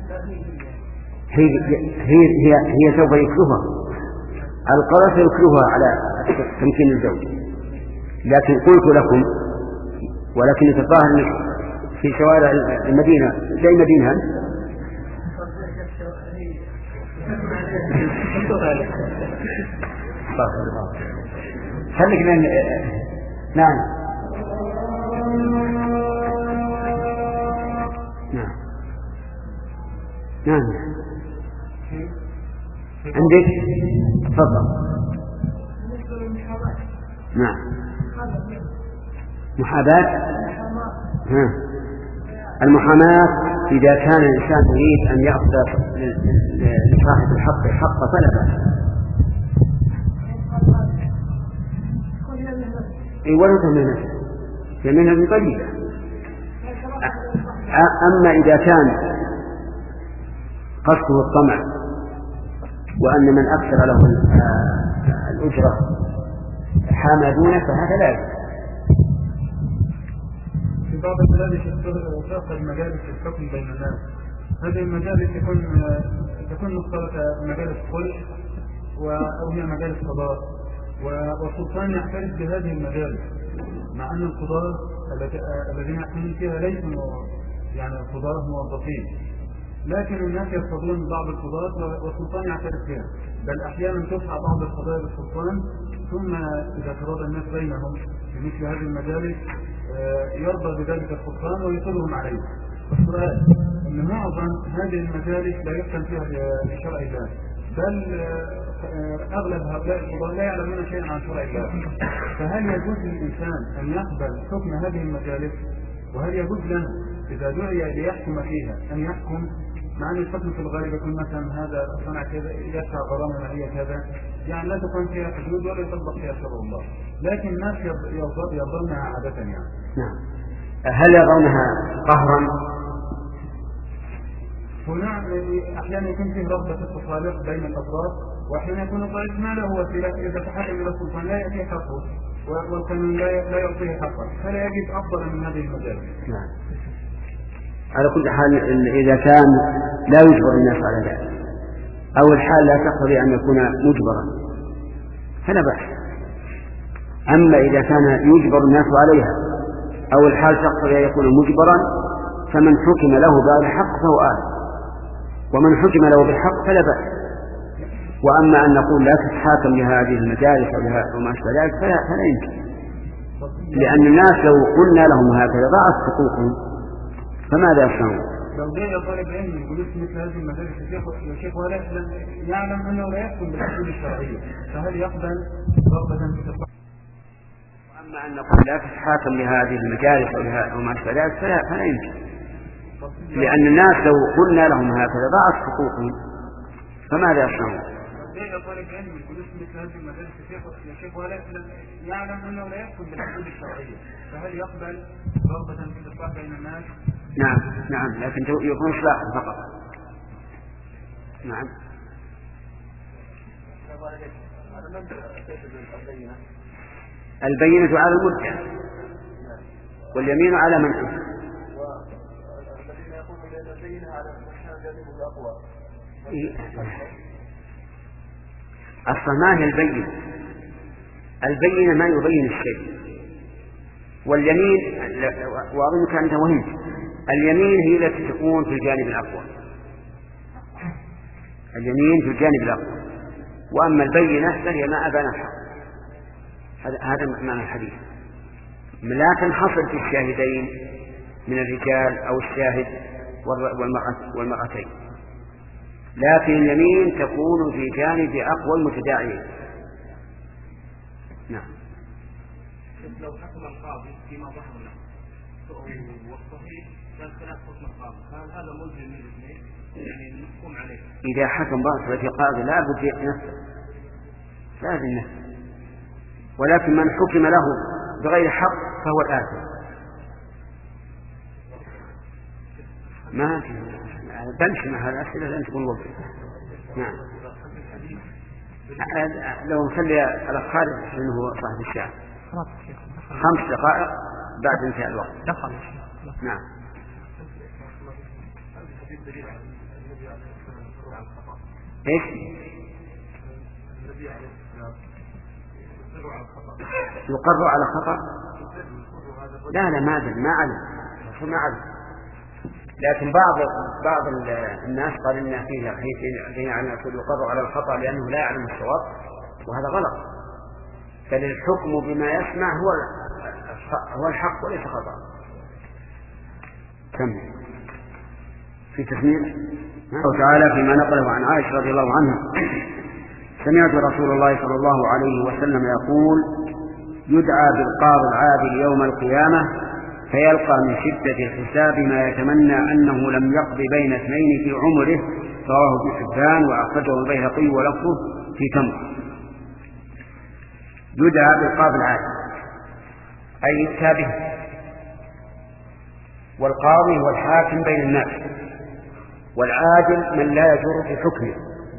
هي هي هي هي سوف يكلفها القرار سيكلفها على تمكين الزوج، لكن قلت لكم ولكن تظاهر في شوارع المدينة زي مدينة خليك من نعم نعم نعم عندك تفضل. نعم. محاباة. ها. المحاماة إذا كان الإنسان يريد أن يأخذ لصاحب الحق الحق فلا بأس. إيه ولا تمنع يمينها طيبة. أما إذا كان قصده الطمع وأن من أكثر له الأجرة حامدون فهذا لا يجوز. في بعض البلاد تأخذ مجالس الحكم بين الناس. هذه المجالس تكون تكون مختلطة مجالس خلع أو هي مجالس قضاء، والسلطان يعترف بهذه المجالس مع أن القضاة الذين يحكمون فيها ليسوا يعني القضاة موظفين، لكن الناس يرفضون بعض القضاة والسلطان يعترف بها، بل أحيانا تدفع بعض القضايا للسلطان ثم إذا تراضى الناس بينهم في مثل هذه المجالس يرضى بذلك السلطان ويصلهم عليه. والسؤال أن معظم هذه المجالس لا يحكم فيها بشرع الله، بل أغلب هؤلاء القضاة لا يعلمون شيئا عن شرع الله، فهل يجوز للإنسان أن يقبل حكم هذه المجالس وهل يجوز له إذا دعي ليحكم فيها أن يحكم مع أن الحكم في الغالب يكون مثلا هذا صنع كذا يدفع غرامة مالية كذا، يعني لا تكون فيها حدود ولا يطبق فيها شرع الله، لكن الناس يظنها عادة يعني. نعم. هل يرونها قهرا؟ هنا أحيانا يكون فيه رغبة التصالح بين الأطراف، وأحيانا يكون الضعيف ما له وسيلة إذا تحكم إلى السلطان لا يأتيه حقه والقانون لا يعطيه حقه، فلا يجد أفضل من هذه المجال. نعم. على كل حال إذا كان لا يجبر الناس على ذلك أو الحال لا تقتضي أن يكون مجبرا فلا بأس. أما إذا كان يجبر الناس عليها أو الحال تقتضي أن يكون مجبرا فمن حكم له بغير حق فهو آثم، ومن حكم له بالحق فلا بأس. وأما أن نقول لا تتحاكم لهذه المجالس أو ما أشبه ذلك فلا, فلا يمكن، لأن الناس لو قلنا لهم هكذا ضاعت حقوقهم فماذا يصنعون؟ لو جاء طالب علم يقول مثل هذه المجالس يا شيخ ولا يعلم أنه لا يحكم بالحدود الشرعية، فهل يقبل رغبة في التطبيق؟ وأما أن نقول لا تتحاكم لهذه المجالس أو ما أشبه ذلك فلا, فلا يمكن، لأن الناس لو قلنا لهم هكذا ضاعت حقوقهم فماذا يصنعون؟ لو طالب علم يقول مثل هذه المجالس يا شيخ ولا يعلم أنه لا يحكم بالحدود الشرعية، فهل يقبل رغبة في الإصلاح بين الناس؟ نعم نعم، لكن يكون إصلاح فقط. نعم. البينة على المدعي واليمين على من أنفق. أصلا ما هي البينة؟ البينة ما يبين الشيء، واليمين وأظنك أنت وهمت، اليمين هي التي تكون في الجانب الأقوى، اليمين في الجانب الأقوى، وأما البينة فهي ما أبان الحق. هذا معنى الحديث. لكن حصل في الشاهدين من الرجال أو الشاهد والمرأتين، لكن اليمين تكون في جانب أقوى المتداعيين. نعم. لو حكم القاضي فيما ظهر له والصحيح كان خلاف حكم القاضي، هل هذا ملزم من الاثنين؟ يعني نحكم عليه. إذا حكم باطل في قاضي لا بد ينفذ، لازم ينفذ، ولكن من حكم له بغير حق فهو الآثم. ما بمشي مع هذا الأسئلة لن تكون وقت. نعم. لو نخلي على خالد لأنه هو صاحب الشعر خمس دقائق بعد انتهاء الوقت. دخل. نعم. ايش؟ يقر على خطأ؟ لا لا ما أدري، ما علم ما علم. لكن بعض بعض الناس قال إن فيه حين يعني يقر على الخطأ لأنه لا يعلم الصواب، وهذا غلط. بل الحكم بما يسمع هو هو الحق وليس خطأ. كم في تسمية الله تعالى فيما نقله عن عائشة رضي الله عنها: سمعت رسول الله صلى الله عليه وسلم يقول: يدعى بالقاضي العادل يوم القيامة فيلقى من شدة الحساب ما يتمنى أنه لم يقض بين اثنين في عمره. رواه ابن حبان وأخرجه البيهقي ولفظه في تمر. يدعى بالقاضي العادل أي يؤتى به، والقاضي هو الحاكم بين الناس، والعادل من لا يجور في حكمه.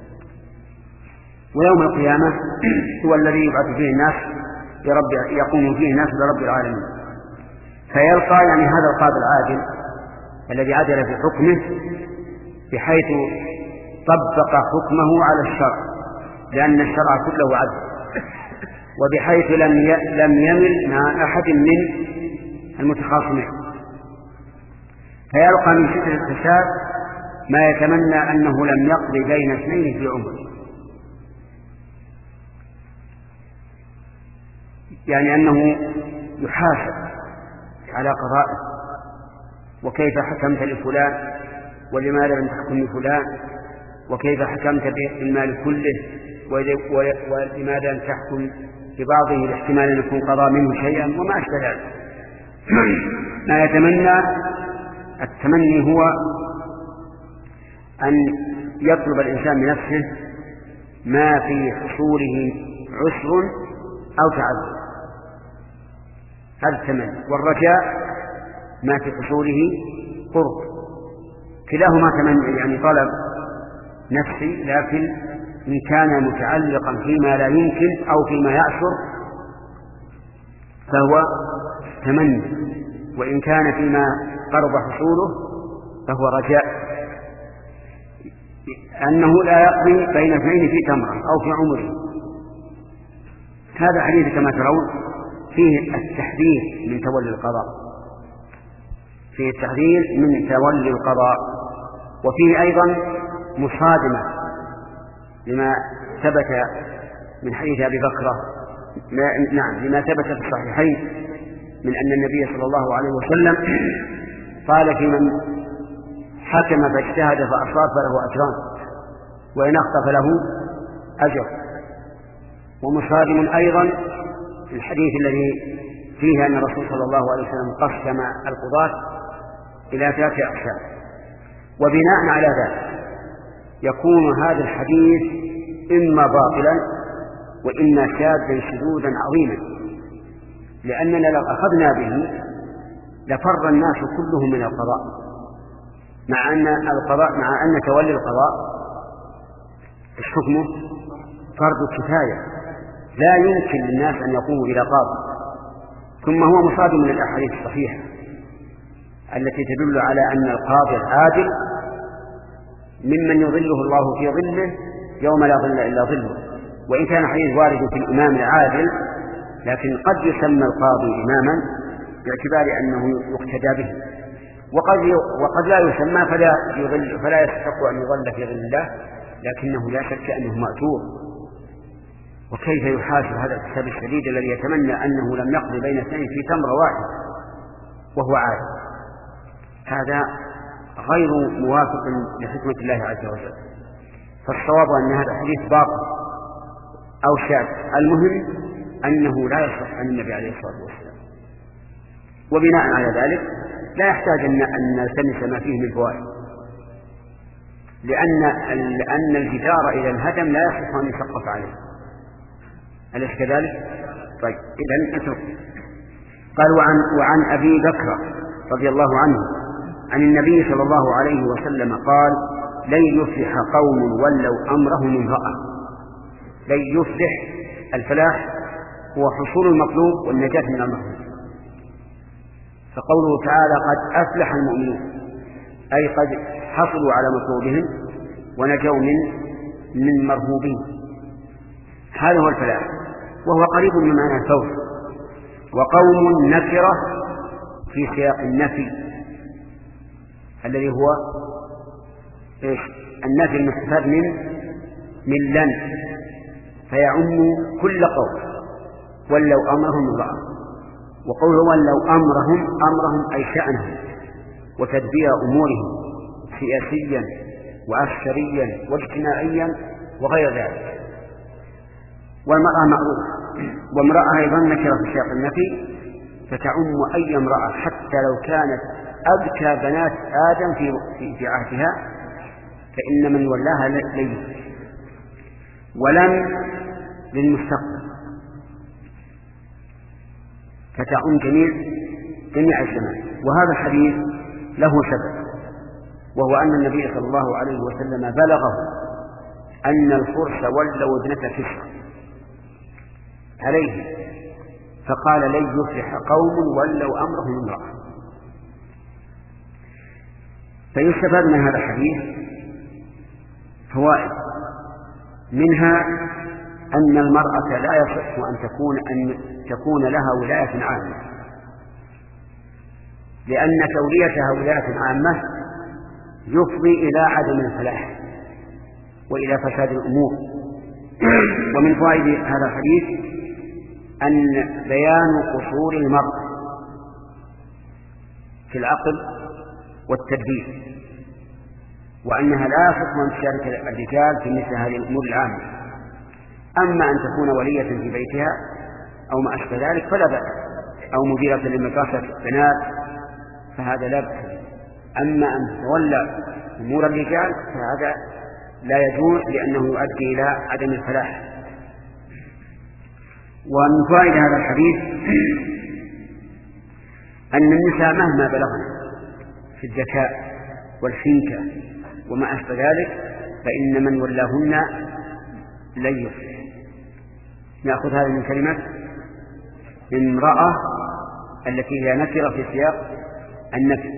ويوم القيامة هو الذي يبعث فيه الناس لرب يقوم فيه الناس لرب العالمين. فيلقى يعني هذا القاضي العادل الذي عدل في حكمه بحيث طبق حكمه على الشرع، لأن الشرع كله عدل، وبحيث لم لم يمل مع أحد من المتخاصمين. فيلقى من شدة الحساب ما يتمنى أنه لم يقضي بين اثنين في عمره، يعني أنه يحاسب على قضائه، وكيف حكمت لفلان ولماذا لم تحكم لفلان، وكيف حكمت بالمال كله ولماذا لم تحكم ببعضه الاحتمال أن يكون قضى منه شيئا وما أشبه ذلك. ما يتمنى. التمني هو أن يطلب الإنسان بنفسه ما في حصوله عسر أو تعذر، هذا التمني. والرجاء ما في حصوله قرب، كلاهما تمني يعني طلب نفسي، لكن إن كان متعلقا فيما لا يمكن أو فيما يعسر فهو تمني، وإن كان فيما قرب حصوله فهو رجاء، أنه لا يقضي بين اثنين في تمرة أو في عمره. هذا حديث كما ترون فيه التحذير من تولي القضاء، فيه التحذير من تولي القضاء، وفيه أيضا مصادمة لما ثبت من حديث أبي بكر، نعم لما ثبت في الصحيحين من أن النبي صلى الله عليه وسلم قال في من حكم فاجتهد فأصاب فله أجران وإن أخطأ فله أجر. ومصادم أيضا الحديث الذي فيه أن الرسول صلى الله عليه وسلم قسم القضاة إلى ثلاثة أقسام. وبناء على ذلك يكون هذا الحديث إما باطلا وإما شاذا شذوذا عظيما، لأننا لو أخذنا به لفر الناس كلهم من القضاء، مع أن القضاء مع أن تولي القضاء حكمه فرض كفاية، لا يمكن للناس أن يقوموا إلى قاضي. ثم هو مصادم من الأحاديث الصحيحة التي تدل على أن القاضي العادل ممن يظله الله في ظله يوم لا ظل إلا ظله. وإن كان حديث وارد في الإمام العادل، لكن قد يسمى القاضي إماما باعتبار أنه يقتدى به، وقد وقد لا يسمى فلا يظل فلا يستحق أن يظل في ظل الله، لكنه لا شك أنه مأثور. وكيف يحاسب هذا الحساب الشديد الذي يتمنى أنه لم يقضي بين اثنين في تمرة واحدة وهو عادل؟ هذا غير موافق لحكمة الله عز وجل. فالصواب أن هذا الحديث باطل أو شاذ، المهم أنه لا يصح عن النبي عليه الصلاة والسلام. وبناء على ذلك لا يحتاج أن نلتمس ما فيه من فوائد، لأن لأن الجدار إذا انهدم لا يصح أن يسقط عليه، أليس كذلك؟ طيب إذن أترك. قال وعن, وعن أبي بكر رضي الله عنه عن النبي صلى الله عليه وسلم قال لن يفلح قوم ولوا أمرهم امرأة. لن يفلح، الفلاح هو حصول المطلوب والنجاة من المطلوب. فقوله تعالى قد أفلح المؤمنون، أي قد حصلوا على مطلوبهم ونجوا من من مرهوبين. هذا هو الفلاح، وهو قريب من معنى الفوز. وقوم نكرة في سياق النفي الذي هو إيش؟ النفي المستفاد من من لن، فيعم كل قوم ولوا أمرهم امرأة. وقوله ولوا أمرهم، أمرهم أي شأنهم وتدبير أمورهم سياسيا وعسكريا واجتماعيا وغير ذلك. والمرأة معروفة، وامرأة أيضا نكرة في سياق النفي فتعم أي امرأة حتى لو كانت أذكى بنات آدم في في عهدها، فإن من ولاها ليس. ولن للمستقبل فتعم جميع جميع الزمان. وهذا الحديث له سبب، وهو أن النبي صلى الله عليه وسلم بلغه أن الفرس ولوا ابنة كسرى عليه، فقال لن يفلح قوم ولوا أمرهم امرأة. فيستفاد من هذا الحديث فوائد، منها أن المرأة لا يصح أن تكون أن تكون لها ولاية عامة، لأن توليتها ولاية عامة يفضي إلى عدم الفلاح وإلى فساد الأمور. ومن فوائد هذا الحديث أن بيان قصور المرأة في العقل والتدبير، وأنها لا يصح أن تشارك الرجال في مثل هذه الأمور العامة. أما أن تكون ولية في بيتها أو ما أشبه ذلك فلا بأس، أو مديرة لمدرسة بنات فهذا لا بأس. أما أن تتولى أمور الرجال فهذا لا يجوز لأنه يؤدي إلى عدم الفلاح. ومن فوائد هذا الحديث أن النساء مهما بلغن في الذكاء والحنكة وما أشبه ذلك فإن من ولاهن لن يفلح. نأخذ هذا من كلمة امرأة التي هي نكرة في سياق النفي.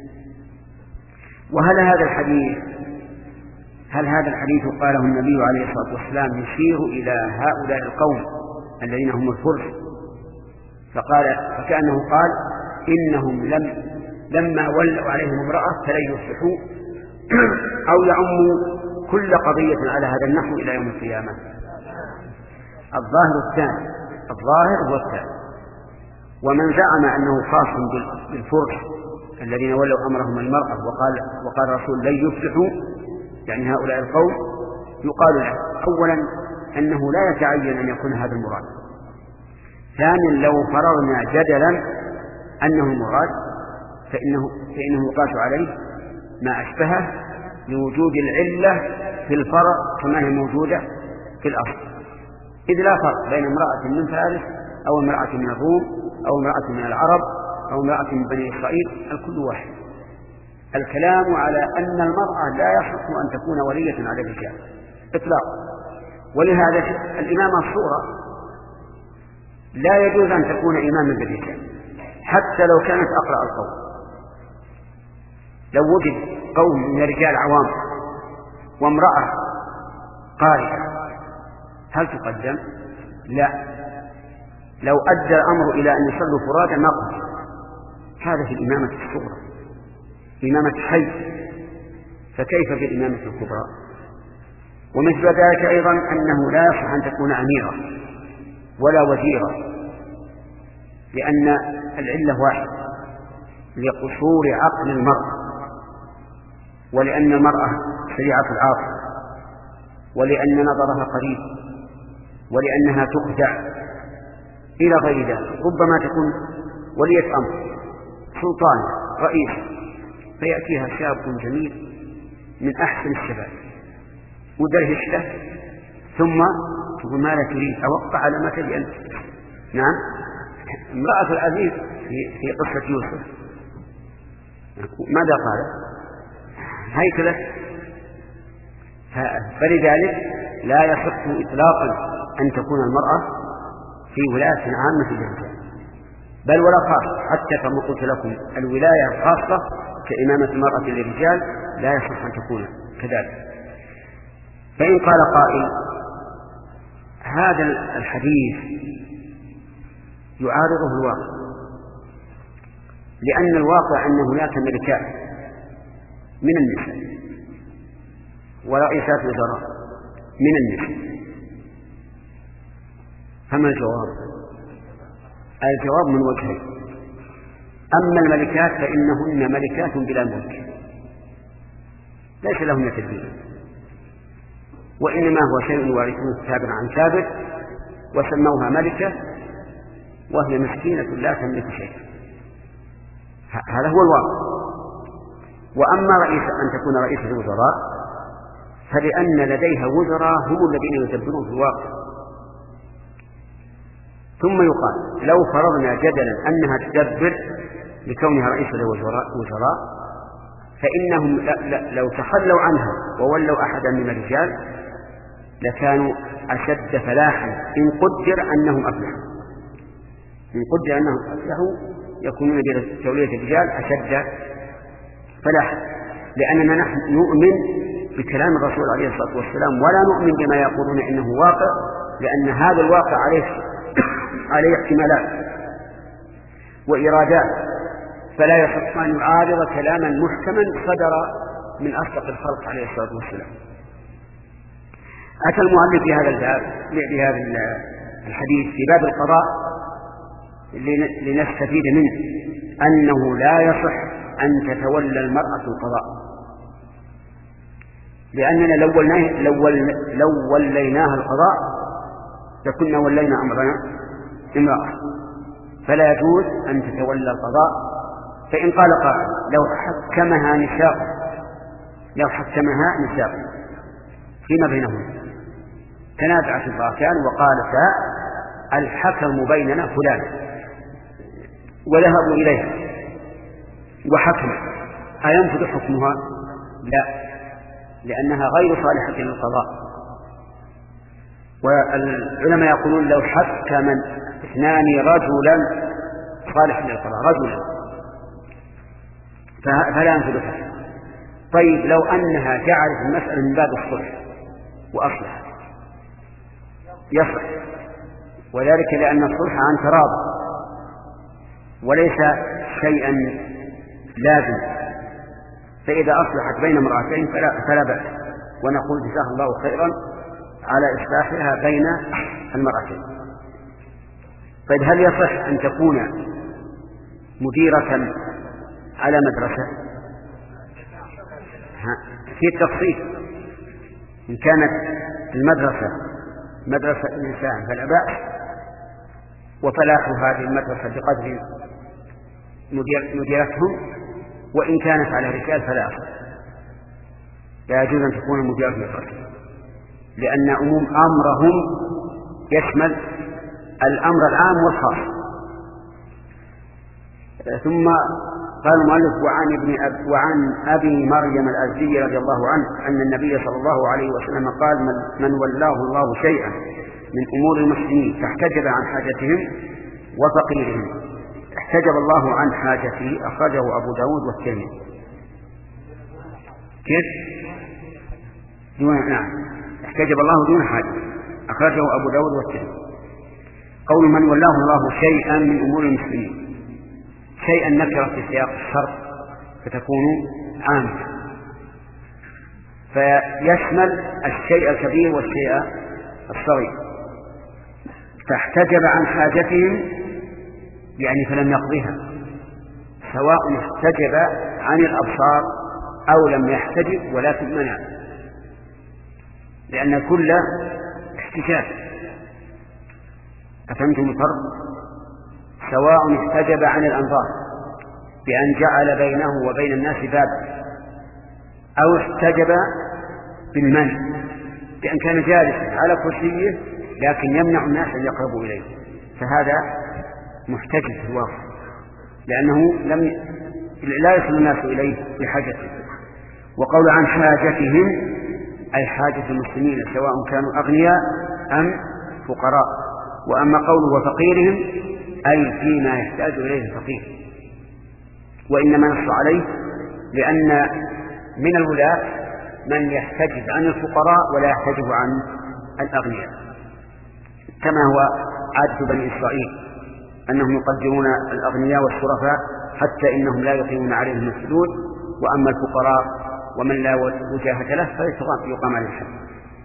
وهل هذا الحديث هل هذا الحديث قاله النبي عليه الصلاة والسلام يشير إلى هؤلاء القوم الذين هم الفرس فقال فكأنه قال إنهم لم لما ولوا عليهم امرأة فلن يصلحوا أو يعموا كل قضية على هذا النحو إلى يوم القيامة؟ الظاهر الثاني الظاهر هو الثاني. ومن زعم أنه خاص بالفرس الذين ولوا أمرهم المرأة وقال وقال الرسول لن يفلحوا يعني هؤلاء القوم يقال له أولا أنه لا يتعين أن يكون هذا المراد. ثانيا لو فرضنا جدلا أنه المراد فإنه, فإنه يقاس عليه ما أشبهه لوجود العلة في الفرع كما هي موجودة في الأصل، إذ لا فرق بين امرأة من فارس أو امرأة من الروم أو امرأة من العرب أو امرأة من بني إسرائيل، الكل واحد. الكلام على أن المرأة لا يصح أن تكون ولية على الرجال إطلاقا. ولهذا الإمام الصورة لا يجوز أن تكون إماما بالرجال حتى لو كانت أقرأ القوم. لو وجد قوم من الرجال عوام وامرأة قارئة هل تقدم؟ لا. لو أدى الأمر إلى أن يصلوا فرادا ما قدم. هذا في الإمامة الصغرى، إمامة حي، فكيف في الإمامة الكبرى؟ ومثل ذلك أيضا أنه لا يصح أن تكون أميرة ولا وزيرة، لأن العلة واحدة لقصور عقل المرأة، ولأن المرأة سريعة العاطفة، ولأن نظرها قريب، ولأنها تخدع إلى غير ذلك. ربما تكون ولية أمر سلطان رئيس فيأتيها شاب جميل من أحسن الشباب ودرهشته ثم تقول ماذا تريد؟ أوقع على ما تبي أنت. نعم، امرأة العزيز في في قصة يوسف ماذا قال؟ هيت لك. فلذلك لا يصح إطلاقا أن تكون المرأة في ولاية عامة للرجال، بل ولا خاصة، حتى كما قلت لكم الولاية الخاصة كإمامة المرأة للرجال لا يصح أن تكون كذلك. فإن قال قائل هذا الحديث يعارضه الواقع، لأن الواقع أن هناك ملكات من النساء ورئيسات وزراء من النساء، فما الجواب؟ الجواب من وجهين. أما الملكات فإنهن ملكات بلا ملك ليس لهن تدبير، وإنما هو شيء يوارثون تابع عن ثابت وسموها ملكة وهي مسكينة لا تملك شيئا. هذا هو الواقع. وأما رئيس أن تكون رئيسة الوزراء فلأن لديها وزراء هم الذين يدبرون في الواقع. ثم يقال لو فرضنا جدلا أنها تدبر لكونها رئيسة الوزراء فإنهم لو تخلوا عنها وولوا أحدا من الرجال لكانوا أشد فلاحا إن قدر أنهم أفلحوا. إن قدر أنهم أفلحوا يكونون بتولية الرجال أشد فلاحا، لأننا نحن نؤمن بكلام الرسول عليه الصلاة والسلام ولا نؤمن بما يقولون إنه واقع، لأن هذا الواقع عليه عليه احتمالات وإرادات، فلا يصح أن يعارض كلاما محكما صدر من أصدق الخلق عليه الصلاة والسلام. أتى المؤلف في هذا الباب بهذا الحديث في باب القضاء لنستفيد منه أنه لا يصح أن تتولى المرأة القضاء، لأننا لو لو لو وليناها القضاء لكنا ولينا أمرنا امرأة، فلا يجوز أن تتولى القضاء فإن قال قائل لو حكمها نساء لو حكمها نساء فيما بينهم تنازعت امرأتان وقالتا الحكم بيننا فلان وذهبوا إليها وحكم أينفذ حكمها؟ لا، لأنها غير صالحة للقضاء. والعلماء يقولون لو حكم اثنان رجلا صالح للقضاء رجلا فلا ينفذ الحكم. طيب لو أنها جعلت المسألة من باب الصلح وأصلح يصلح، وذلك لأن الصلح عن تراض وليس شيئا لازم، فإذا أصلحت بين امرأتين فلا, فلا بأس، ونقول جزاها الله خيرا على إصلاحها بين المرأتين. طيب هل يصح أن تكون مديرة على مدرسة؟ في التفصيل، إن كانت المدرسة مدرسة الإنسان فلا بأس، وفلاح هذه المدرسة بقدر مدير مديرتهم، وإن كانت على رجال فلا أصل، لا يجوز أن تكون مديرة مدرسة، لأن عموم أمرهم يشمل الأمر العام والخاص. ثم قال المؤلف وعن, ابن أب وعن أبي مريم الأزدي رضي الله عنه أن النبي صلى الله عليه وسلم قال من, من ولاه الله شيئا من أمور المسلمين فاحتجب عن حاجتهم وفقيرهم احتجب الله عن حاجته. أخرجه أبو داود والترمذي. كيف؟ دون نعم احتجب الله دون حاجة. أخرجه أبو داود والترمذي. قول من ولاه الله شيئا من أمور المسلمين، شيئا نكرة في سياق الشرط فتكون عامة، فيشمل الشيء الكبير والشيء الصغير. فاحتجب عن حاجتهم يعني فلم يقضيها، سواء احتجب عن الأبصار أو لم يحتجب ولكن منع، لأن كل احتجاب. أفهمتم الفرق؟ سواء احتجب عن الأنظار بأن جعل بينه وبين الناس بابا، أو احتجب بالمنع بأن كان جالسا على كرسيه لكن يمنع الناس أن يقربوا إليه، فهذا محتجب في الواقع، لأنه لم لا يصل الناس إليه بحاجته. وقول عن حاجتهم أي حاجة المسلمين سواء كانوا أغنياء أم فقراء. وأما قوله وفقيرهم أي فيما يحتاج إليه الفقير، وإنما نص عليه لأن من الولاة من يحتجب عن الفقراء ولا يحتجب عن الأغنياء، كما هو عادة بني إسرائيل أنهم يقدرون الأغنياء والشرفاء حتى إنهم لا يقيمون عليهم الحدود، وأما الفقراء ومن لا وجاهة له فيقام عليه الحد.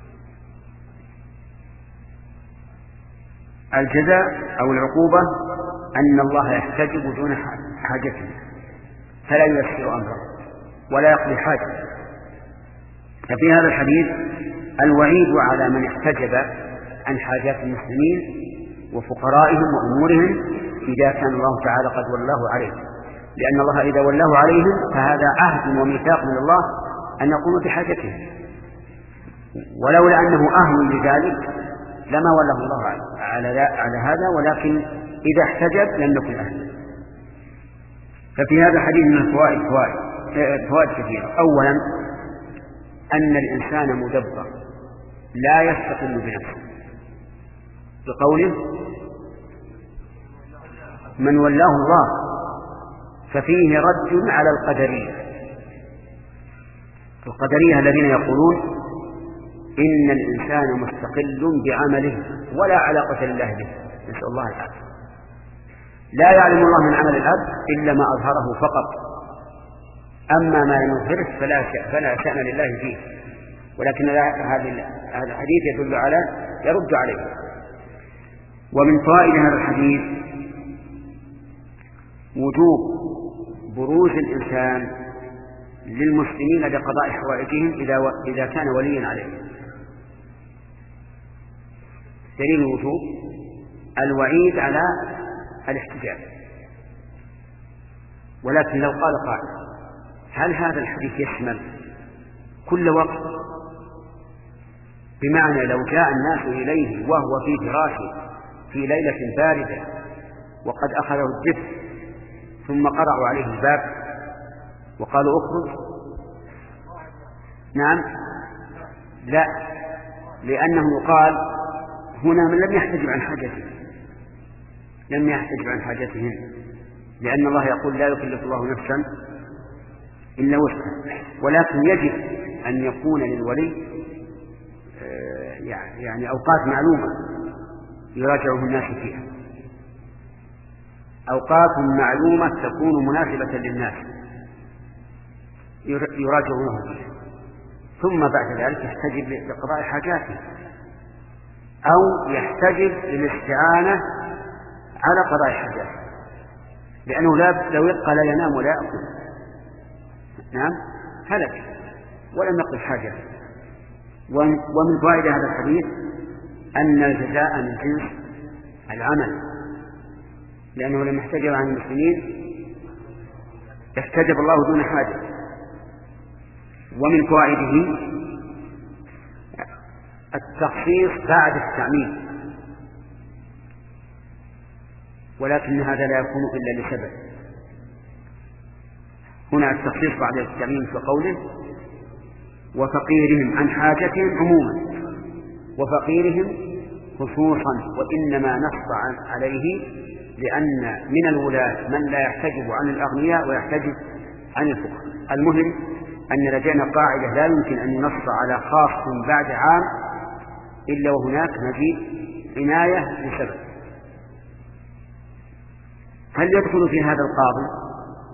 الجزاء أو العقوبة أن الله يحتجب دون حاجته فلا ييسر أمره ولا يقضي حاجة. ففي هذا الحديث الوعيد على من احتجب عن حاجات المسلمين وفقرائهم وأمورهم إذا كان الله تعالى قد ولاه عليه، لأن الله إذا ولاه عليهم فهذا عهد وميثاق من الله أن يقوموا بحاجتهم، ولولا أنه أهل لذلك لما ولاه الله على على هذا، ولكن إذا احتجب لم يكن أهلا. ففي هذا الحديث من الفوائد فوائد فوائد كثيرة. أولا أن الإنسان مدبر لا يستقل بنفسه، بقوله من ولاه الله، ففيه رد على القدرية. القدرية الذين يقولون إن الإنسان مستقل بعمله ولا علاقة لله به، نسأل الله العافية. لا يعلم الله من عمل العبد إلا ما أظهره فقط، أما ما لم يظهره فلا فلا شأن لله فيه. ولكن هذا الحديث يدل على يرد عليه. ومن فوائد هذا الحديث وجوب بروز الإنسان للمسلمين لقضاء حوائجهم إذا إذا كان وليا عليه. دليل الوجوب الوعيد على الاحتجاب. ولكن لو قال قائل هل هذا الحديث يشمل كل وقت؟ بمعنى لو جاء الناس إليه وهو في فراشه في ليلة باردة وقد أخذه الدفء ثم قرعوا عليه الباب وقالوا اخرج، نعم لا، لأنه قال هنا من لم يحتجب عن حاجته، لم يحتجب عن حاجتهم، لأن الله يقول لا يكلف الله نفسا إلا وسعها، ولكن يجب أن يكون للولي يعني أوقات معلومة يراجعه الناس فيها، أوقات معلومة تكون مناسبة للناس يراجعونه فيها، ثم بعد ذلك يحتجب لقضاء حاجاته أو يحتجب للاستعانة على قضاء حاجاته، لأنه لا لو يبقى لا ينام ولا يأكل نعم هلك ولم يقضي حاجاته. ومن فوائد هذا الحديث أن الجزاء من جنس العمل، لأنه لم يحتجب عن المسلمين احتجب الله دون حاجة. ومن فوائده التخصيص بعد التعميم، ولكن هذا لا يكون إلا لسبب. هنا التخصيص بعد التعميم في قوله وفقيرهم عن حاجتهم عموما، وفقيرهم خصوصا، وإنما نص عليه لأن من الولاة من لا يحتجب عن الأغنياء ويحتجب عن الفقراء. المهم أن لدينا قاعدة لا يمكن أن ينص على خاص بعد عام إلا وهناك مزيد عناية لسبب. هل يدخل في هذا القاضي؟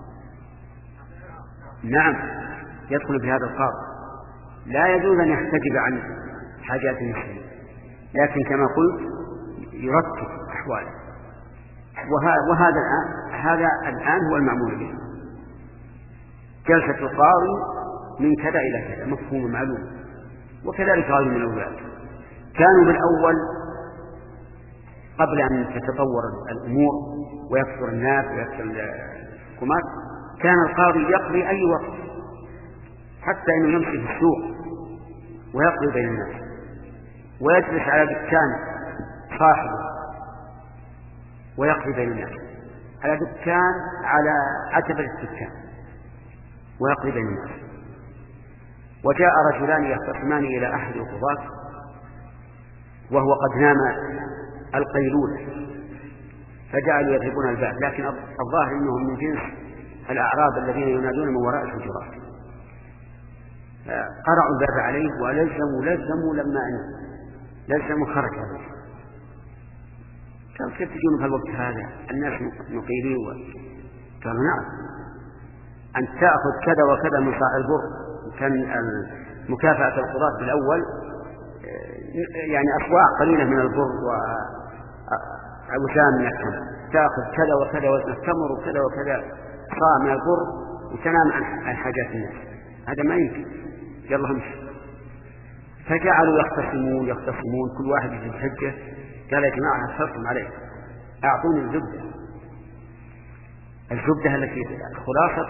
نعم يدخل في هذا القاضي، لا يجوز أن يحتجب عن حاجات المسلمين، لكن كما قلت يرتب أحواله، وهذا الآن هذا الآن هو المعمول به. جلسة القاضي من كذا إلى كذا مفهوم معلوم، وكذلك غير من الأولاد. كانوا بالأول قبل أن تتطور الأمور ويكثر الناس ويكثر الحكومات كان القاضي يقضي أي وقت، حتى أنه يمشي في السوق ويقضي بين الناس، ويجلس على دكان صاحبه ويقضي بين الناس، على دكان على عتبة الدكان ويقضي بين الناس. وجاء رجلان يختصمان إلى أحد القضاة وهو قد نام القيلولة، فجعلوا يضربون الباب، لكن الظاهر أنهم من جنس الأعراب الذين ينادون من وراء الحجرات، قرعوا الباب عليه ولزموا لزموا لما أن لزموا خرج عليه. قال كيف تجون في الوقت هذا الناس مقيمين؟ قالوا نعم، أن تأخذ كذا وكذا من صاع البر. كان مكافأة القضاة بالأول يعني أصواع قليلة من البر وعوشان من التمر، تأخذ كذا وكذا وزن التمر وكذا وكذا صاع من البر وتنام عن حاجات الناس، هذا ما يمكن. يلا همشي. فجعلوا يختصمون يختصمون كل واحد في الحجة. قال يا جماعة أحرصهم عليه، أعطوني الزبدة الزبدة التي خلاصة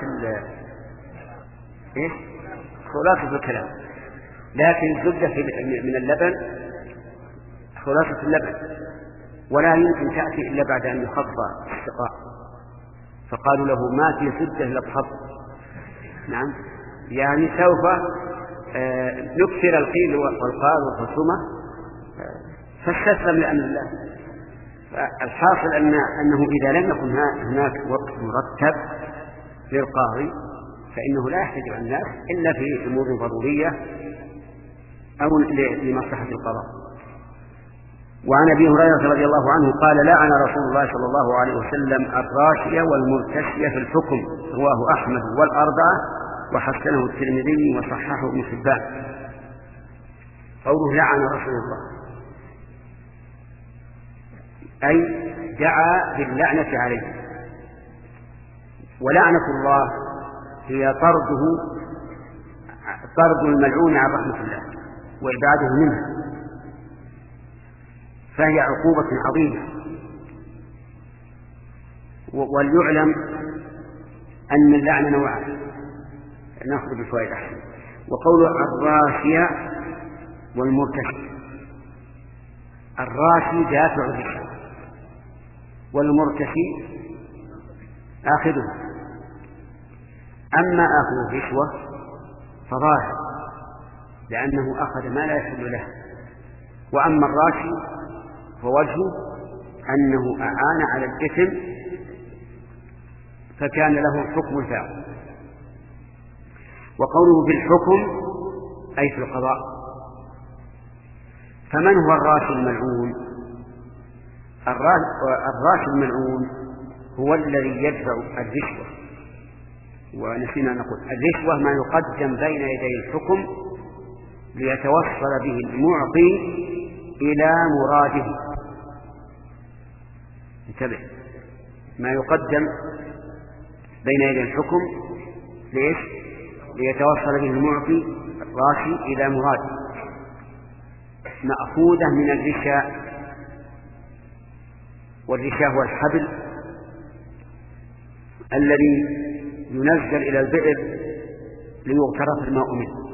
إيه؟ خلاصة الكلام، لكن الزبدة من اللبن خلاصة اللبن، ولا يمكن تأتي إلا بعد أن يخضى السقاء. فقالوا له ما في زبدة إلا تخض. نعم، يعني سوف آه نكثر القيل والقال والخصومة، فاستسلم لأمر الله. الحاصل أن أنه إذا لم يكن هناك وقت مرتب للقاضي فإنه لا يحتج عن الناس إلا في أمور ضرورية أو لمصلحة القضاء. وعن أبي هريرة رضي الله عنه قال لعن رسول الله صلى الله عليه وسلم الراشية والمرتشية في الحكم، رواه أحمد والأربعة وحسنه الترمذي وصححه ابن حبان. قوله لعن رسول الله أي دعا باللعنة عليه، ولعنة الله هي طرده طرد الملعون عن رحمة الله وإبعاده منه، فهي عقوبة عظيمة. وليعلم أن اللعن نوعان. نأخذ بفوائد أحسن. وقول الراشية والمرتشي، الراشي دافع الرشوة والمرتشي آخذه. أما آخذ الرشوة فظاهر لأنه أخذ ما لا يحل له، وأما الراشي فوجهه أنه أعان على الإثم فكان له حكم الفاعل. وقوله بالحكم أي في القضاء. فمن هو الراشي الملعون؟ الراشي الملعون هو الذي يدفع الرشوة، ونسينا نقول الرشوة ما يقدم بين يدي الحكم ليتوصل به المعطي إلى مراده. انتبه، ما يقدم بين يدي الحكم ليش؟ ليتوصل به المعطي الراشي إلى مراده، مأخوذة من الرشاء، والرشاء هو الحبل الذي ينزل إلى البئر ليغترف الماء منه.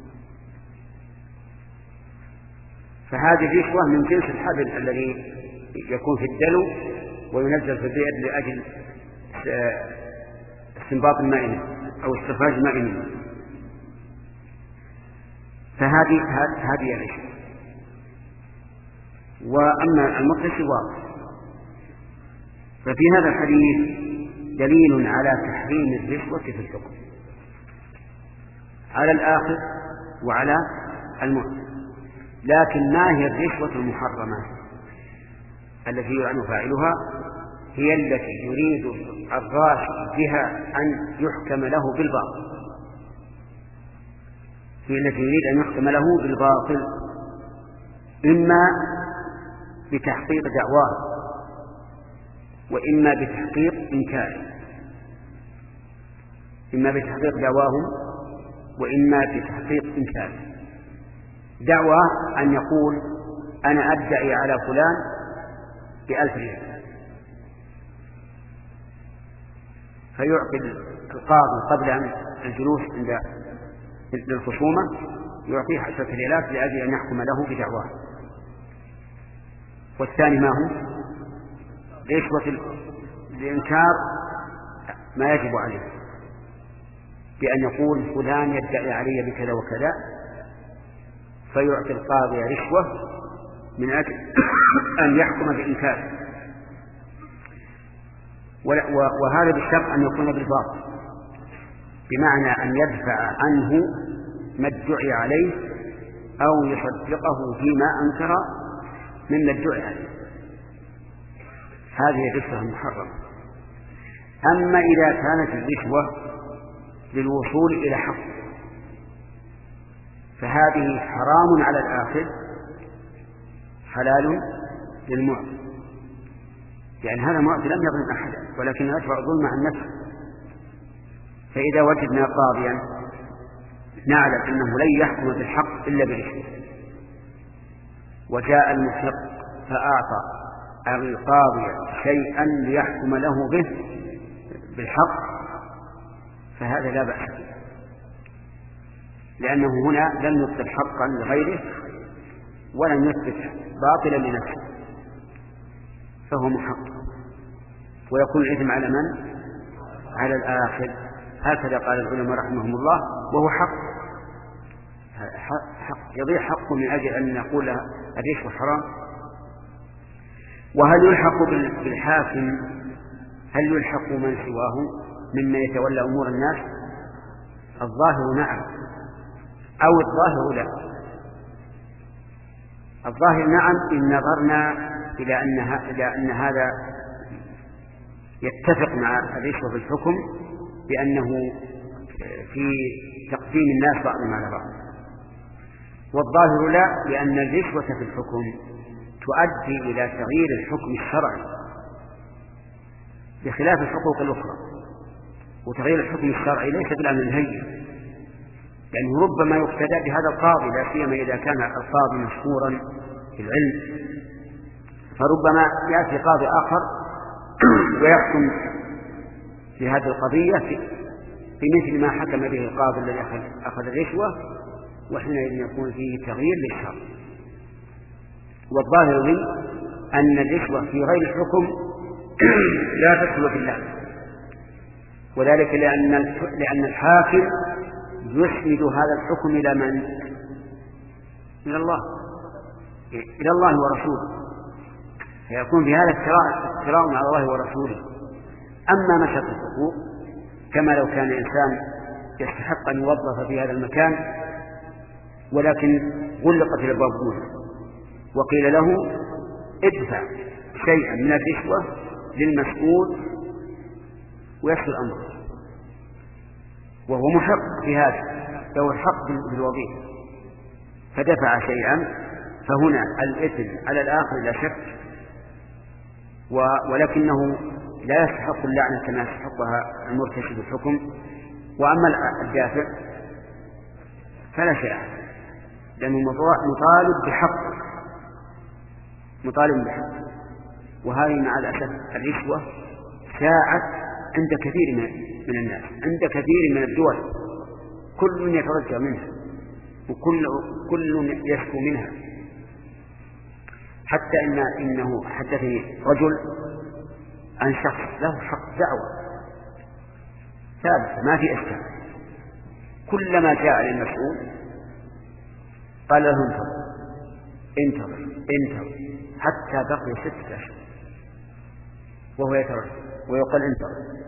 فهذه الرشوة من جنس الحبل الذي يكون في الدلو وينزل في البئر لأجل استنباط الماء منه أو استخراج الماء منه. فهذه هذه الرشوة. وأما المرتشي واضح. ففي هذا الحديث دليل على تحريم الرشوة في الحكم على الآخذ وعلى المعطي. لكن ما هي الرشوة المحرمة التي يلعن فاعلها؟ هي التي يريد الراشي بها أن يحكم له بالباطل، هي التي يريد أن يحكم له بالباطل، إما بتحقيق دعواه وإما بتحقيق إنكاره، إما بتحقيق دعواهم وإما بتحقيق إنكاره. دعوة أن يقول أنا أدعي على فلان بألف ريال، فيعطي القاضي قبل الجلوس عند الخصومة يعطيه عشرة ريالات لأجل أن يحكم له بدعواه. والثاني ما هو؟ رشوة الإنكار ما يجب عليه، بأن يقول فلان يدعي علي بكذا وكذا، فيعطي القاضي رشوة من أجل أن يحكم بإنكاره، وهذا بالشرط أن يكون بالباطل، بمعنى أن يدفع عنه ما ادعي عليه أو يصدقه فيما أنكر مما ادعي عليه. هذه الرشوة المحرمة. أما إذا كانت الرشوة للوصول إلى حق فهذه حرام على الآخذ حلال للمعطي، يعني هذا المعطي لم يظلم أحدا ولكن يدفع الظلم عن نفسه. فإذا وجدنا قاضيا نعلم أنه لن يحكم بالحق إلا بالرشوة، وجاء المحق فأعطى القاضي شيئا ليحكم له به بالحق، فهذا لا بأس به، لأنه هنا لم يثبت حقا لغيره ولم يثبت باطلا لنفسه، فهو محق، ويكون الإثم على من؟ على الآخر. هكذا قال العلماء رحمهم الله، وهو حق حق يضيع حقه من أجل أن نقول الرشوة حرام. وهل يلحق بالحاكم، هل يلحق من سواه مما يتولى أمور الناس؟ الظاهر نعم، أو الظاهر لا. الظاهر نعم إن نظرنا إلى أن, إلى أن هذا يتفق مع الرشوة في الحكم بأنه في تقديم الناس بعضهم على بعض، والظاهر لا، لأن الرشوة في الحكم تؤدي إلى تغيير الحكم الشرعي بخلاف الحقوق الأخرى. وتغيير الحكم الشرعي ليس بالأمر الهين، لأنه ربما يقتدى بهذا القاضي، لا سيما إذا كان القاضي مشهورا في العلم، فربما يأتي قاضي آخر ويحكم في هذه القضية بمثل ما حكم به القاضي الذي أخذ الرشوة، وحينئذ يكون فيه تغيير للشرع. والظاهر لي أن الرشوة في غير الحكم لا تدخل في الله، وذلك لأن لأن الحاكم يسند هذا الحكم إلى من؟ إلى الله، إلى الله ورسوله، فيكون في هذا افتراء على الله ورسوله. أما مشط الحقوق كما لو كان إنسان يستحق أن يوظف في هذا المكان ولكن غلقت الأبواب وقيل له ادفع شيئا من الرشوة للمسؤول ويسهل أمره، وهو محق في هذا، له الحق بالوظيفة، فدفع شيئا، فهنا الإثم على الآخر لا شك، ولكنه لا يستحق اللعنة كما يستحقها المرتكب الحكم. وأما الدافع فلا شيء عليه، لأنه مطالب بحق مطالب بحق وهذه مع الأسف الرشوة شاعت عند كثير من الناس، عند كثير من الدول، كل يترجى منها وكل كل يشكو منها، حتى إن إنه حدثني رجل عن شخص له حق دعوة ثابت ما في إشكال، كلما جاء للمسؤول قال له انتظر انتظر انتظر حتى بقي ستة أشهر وهو يترجى ويقول انتظر.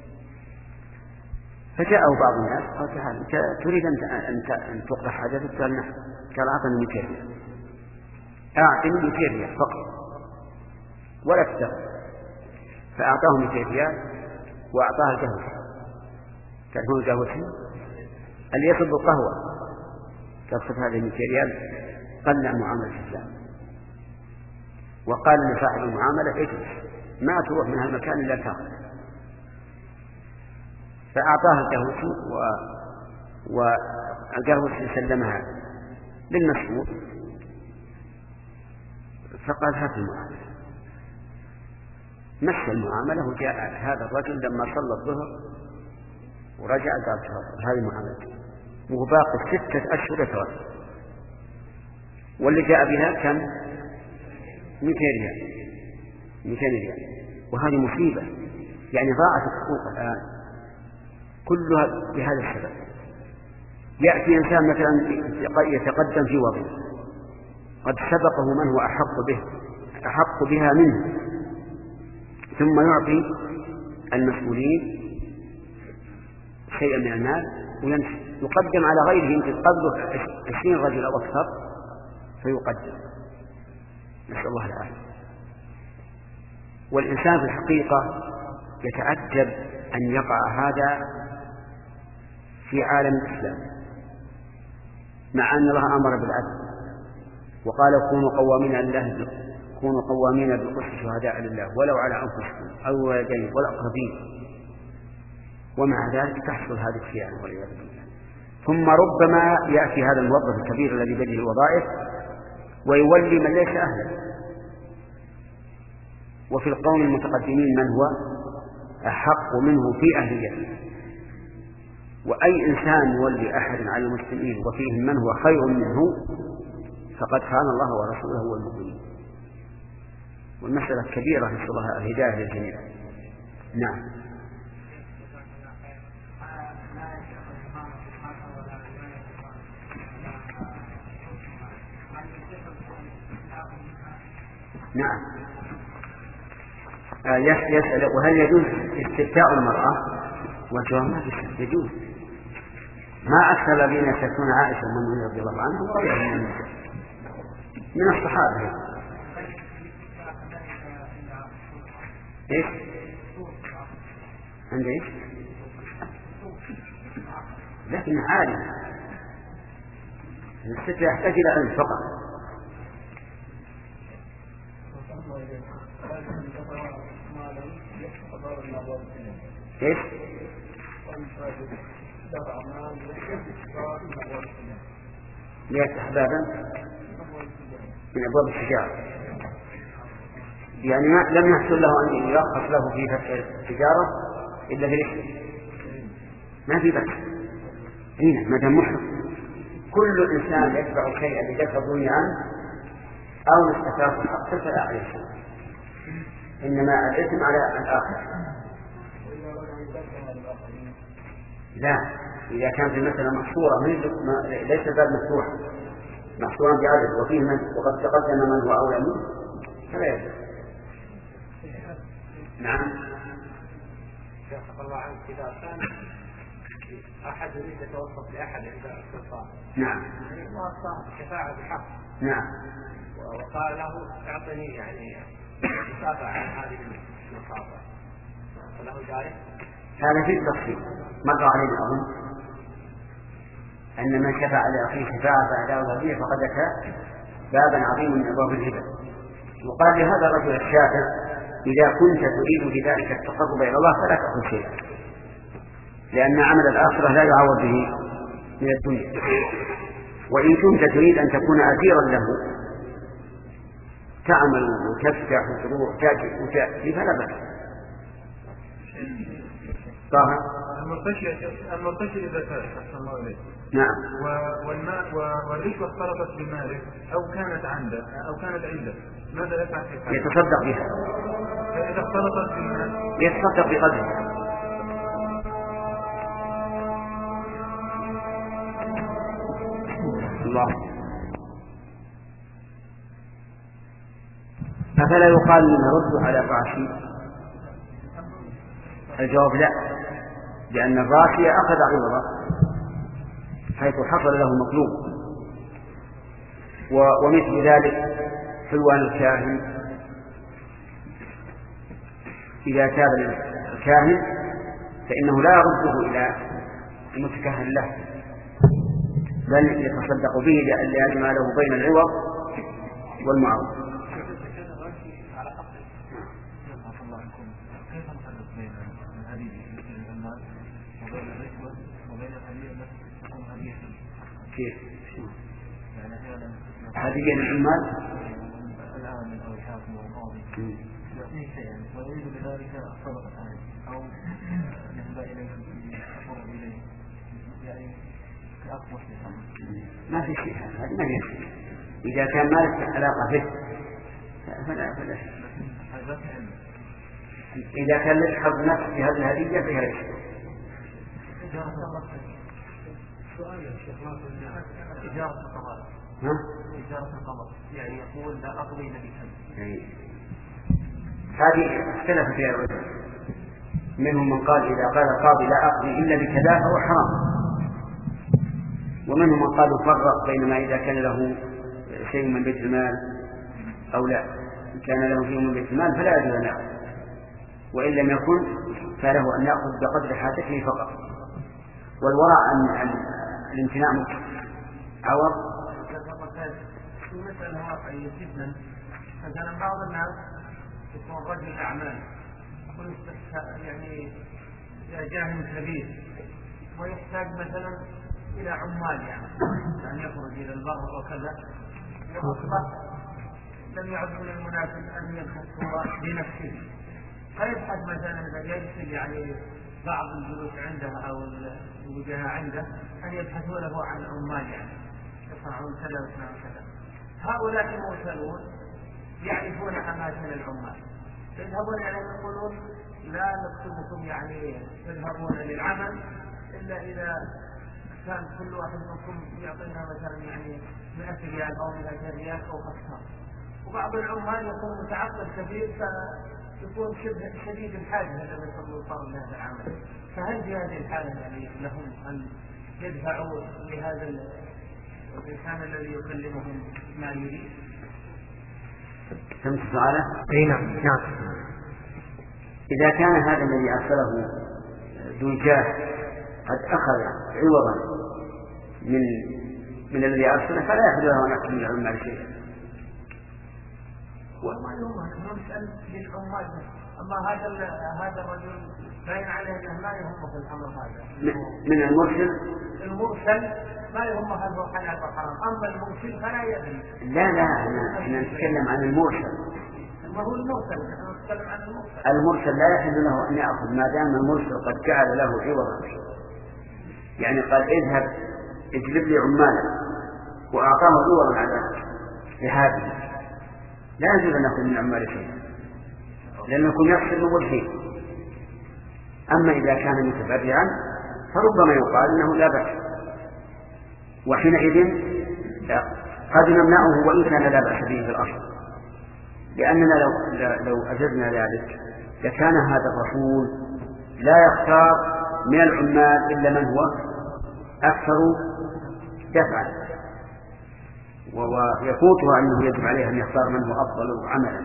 فجاءه بعض الناس قال تعال انت تريد أن أن تقضى حاجتك؟ قال نعم. قال أعطني مئتين ريال، أعطني مئتين ريال فقط ولا تدخل. فأعطاه مئتين ريال وأعطاه القهوة. تعرفون القهوة اللي يصب القهوة؟ تصف هذه مئتين ريال قلع معاملة الإسلام، وقال لصاحب المعاملة اجلس ما تروح من هالمكان إلا تأخذ. فأعطاه القهوة و... والقهوة سلمها للمسؤول، فقال هات المعاملة. مشى المعاملة وجاء هذا الرجل لما صلى الظهر ورجع قال هذه معاملة وهو باقي ستة أشهر يتوفى، واللي جاء بها كم؟ مئتين ريال مئتين ريال. وهذه مصيبة، يعني ضاعت الحقوق الآن كلها بهذا السبب. يأتي إنسان مثلا يتقدم في وظيفة قد سبقه من هو أحق به أحق بها منه، ثم يعطي المسؤولين شيئا من المال ويمشي، يقدم على غيره، يمكن قبله عشرين رجل أو أكثر فيقدم، نسأل الله العافية. والإنسان في الحقيقة يتعجب أن يقع هذا في عالم الإسلام، مع أن الله أمر بالعدل وقال كونوا قوامين لله كونوا قوامين بالقسط شهداء لله ولو على أنفسكم أو والدين والأقربين، ومع ذلك تحصل هذه الخيانة والعياذ بالله. ثم ربما يأتي هذا الموظف الكبير الذي بيده الوظائف ويولي من ليس أهلا. وفي القوم المتقدمين من هو أحق منه في أهليته، وأي إنسان يولي أحد على المسلمين وفيهم من هو خير منه فقد خان الله ورسوله والمؤمنين. والمسألة كبيرة، نسأل الله الهداية للجميع. نعم. نعم. آه يسأل وهل يجوز استفتاء المرأة؟ والجواب ما يجوز. ما أكثر الذين يستفتون عائشة من رضي الله عنها وغيرها من من الصحابة. إيش؟ عند إيش؟ لكن عالم الاستفتاء يحتاج إلى علم فقط. كيف؟ ليفتح بابا من أبواب التجارة، يعني لم يحصل له أن يرخص له في فتح التجارة إلا في الإحرام ما في بس هنا ما دام محرم. كل إنسان يتبع شيئا لدفع الظن عنه أو استفاق الحق فلا عليه شيء، إنما الإثم على الآخر. لا، إذا كانت المسألة محصورة ليس الباب مفتوحا محصورا بعدد وفيه من وقد تقدم من هو أولى منه فلا يجوز. نعم. شيخ الله عنك إذا كان أحد يريد يتوسط لأحد عند السلطان نعم ما صار شفاعة بحق نعم وقال له اعطني يعني متابعة عن هذه المخاطر فله ذلك. هذا في التفصيل مر علينا أظن أن من شفع لأخيه شفاعة فأداه هدية فقد أتى بابا عظيما من أبواب الهبة. وقال لهذا الرجل الشافع إذا كنت تريد بذلك التقرب إلى الله فلا تأخذ شيئا، لأن عمل الآخرة لا يعوض به من الدنيا، وإن كنت تريد أن تكون أثيرا له تعمل وتفتح وتروح تأتي وتأتي فلا بأس. طه المرتشي إذا كان أحسن الله إليك نعم والماء والرشوة اختلطت بماله أو كانت عنده أو كانت عنده ماذا يفعل في حاله؟ يتصدق بها. فإذا اختلطت بالمال يتصدق بقدره. الله. أفلا يقال نرد على الراشي؟ الجواب لا، لأن الراشي أخذ عوضا حيث حصل له مطلوب. ومثل ذلك حلوان الكاهن إذا تاب الكاهن فإنه لا يرده إلى المتكهن له بل يتصدق به لأن ما له بين العوض والمعوض. كيف؟ هدية للعمال العامل أو الحاكم أو القاضي يعطيه شيئا ويريد بذلك الصدقة عليه أو يهدى إليه يقرب إليه يعني كأقوى ما في شيء هذا ما في شيء. إذا كان ما له علاقة به فلا فلا شيء. إذا كان يشحذ نفسه في هذه الهدية فهي رشوة. سؤال يا شيخ ما في إجارة القضاء. ها؟ إجارة القضاء يعني يقول لا أقضي إلا بكذا. هذه اختلف فيها العلماء، منهم من قال إذا قال القاضي لا أقضي إلا بكذا فهو حرام، ومنهم من قال يفرق بينما إذا كان له شيء من بيت المال أو لا، إن كان له شيء من بيت المال فلا يجوز أن يأخذ، وإن لم يكن فله أن يأخذ بقدر حاجته فقط. والورع عن الامتناع عوض. في مسألة واقعية جدا، مثلا بعض الناس يكون رجل أعمال يعني جاهل كبير ويحتاج مثلا إلى عمال يعني أن يخرج إلى البر وكذا، وأصبح لم يعد من المناسب أن يدخل هو بنفسه، فيبحث مثلا إذا يرسل يعني بعض الجلوس عنده أو الوجهاء عنده أن يبحثوا له عن عمال يعني يصنعون كذا ويصنعون كذا. هؤلاء المرسلون يعرفون أماكن العمال، يذهبون إليهم يقولون لا نكتبكم يعني تذهبون للعمل إلا إذا كان كل واحد منكم يعطينا مثلا يعني مئة ريال أو مئة ريال أو أكثر. وبعض العمال يكون متعقد كثير فيكون شبه شديد الحاجة لما يصلوا الفرض لهذا العمل. فهل في هذه الحالة يعني لهم أن يدفعوا لهذا الإنسان الذي يكلمهم ما يريد؟ فهمت سؤاله؟ اي نعم نعم. إذا كان هذا الذي أرسله ذو جاه قد أخذ عوضا من من الذي أرسله فلا يحل له أن يأخذ من العمال شيئا. وما يهمه نسأل للعمال، أما هذا هذا الرجل باين عليه أنه ما يهمه في الأمر هذا. من المرسل المرسل ما يهمه هل هو حلال أو حرام، أما المرسل فلا يدري. لا لا احنا نتكلم عن المرسل. ما هو المرسل المرسل لا يحل له أن يأخذ ما دام المرسل قد جعل له عوضا، يعني قال اذهب اجلب لي عمالا وأعطاه عوضا على لهذه، لا يجوز أن يأخذ من عمال شيء لأنه يكون يقصد أول شيء. أما إذا كان متبرعا فربما يقال أنه لا بأس، وحينئذ قد نمنعه وإن كان لا بأس به في الأصل، لأننا لو, لو أجزنا ذلك لكان هذا الرسول لا يختار من العمال إلا من هو أكثر دفعا، ويفوتها أنه يجب عليه أن يختار من هو أفضل عملا.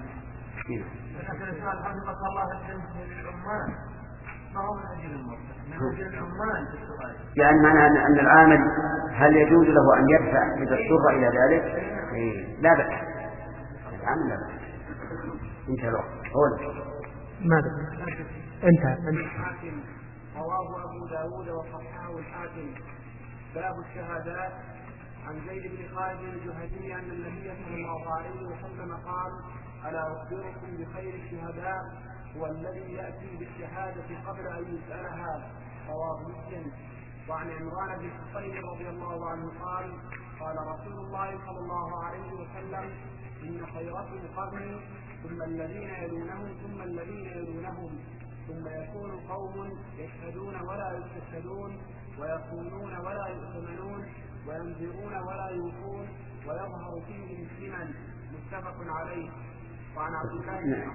يعني معنى أن العامل هل يجوز له أن يدفع إذا اضطر إلى ذلك؟ لا بأس، العامل لا بأس. انتهى الوقت. ماذا؟ انتهى. الحاكم رواه أبو داود وصححه الحاكم. باب الشهادات. عن زيد بن خالد الجهني أن النبي صلى الله عليه وسلم قال: ألا أخبركم بخير الشهداء هو الذي يأتي بالشهادة قبل أن يسألها. رواه مسلم. وعن عمران بن حصين رضي الله عنه قال: قال رسول الله صلى الله عليه وسلم: إن خيركم قرني ثم الذين يلونهم ثم الذين يلونهم ثم يكون قوم يشهدون ولا يستشهدون ويخونون ولا يؤتمنون وينذرون ولا يوفون ويظهر فيهم السمن. متفق عليه. وعن عبد الله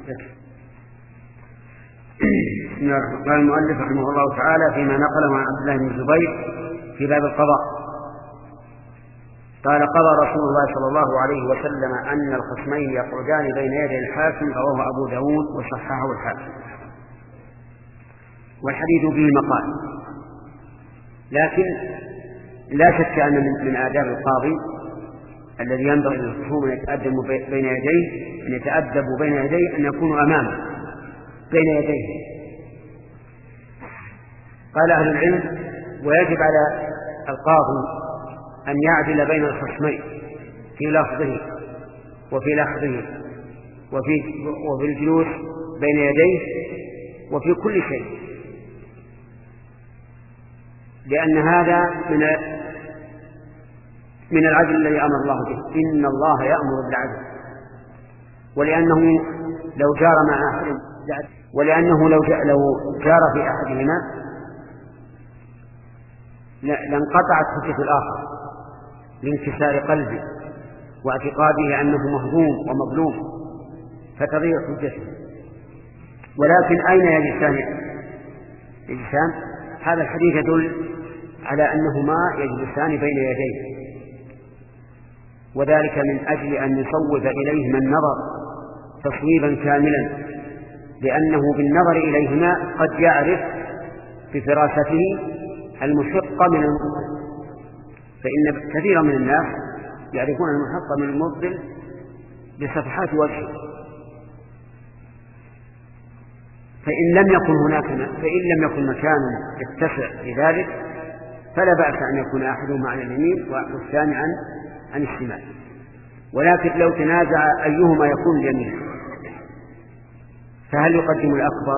قال المؤلف رحمه الله تعالى فيما نقله عن عبد الله بن الزبير في باب القضاء قال: قضى رسول الله صلى الله عليه وسلم أن الخصمين يقعدان بين يدي الحاكم. رواه أبو داود وصححه الحاكم. والحديث فيه مقال، لكن لا شك أن من آداب القاضي الذي ينبغي للخصوم أن يتأدب بين يديه أن يتأدب بين يديه أن يكونوا أمامه بين يديه. قال أهل العلم: ويجب على القاضي أن يعدل بين الخصمين في لفظه وفي لحظه وفي, وفي الجلوس بين يديه وفي كل شيء، لأن هذا من من العدل الذي أمر الله به. إن الله يأمر بالعدل. ولأنه لو جار مع أحد ولأنه لو لو جار في أحدهما لانقطعت حجة الآخر لانكسار قلبه واعتقاده أنه مهضوم ومظلوم فتضيع حجته. ولكن أين يجلسان يجلسان؟ هذا الحديث يدل على أنهما يجلسان بين يديه، وذلك من أجل أن يصوب إليهما النظر تصويبا كاملا، لأنه بالنظر إليهما قد يعرف بفراسته المشق من المبطل، فإن كثيرا من الناس يعرفون المحق من المبطل بصفحات وجهه. فإن لم يكن هناك فإن لم يكن مكان يتسع لذلك فلا بأس أن يكون أحدهما عن اليمين والثاني عن عن الشمال. ولكن لو تنازع أيهما يكون اليمين فهل يقدم الأكبر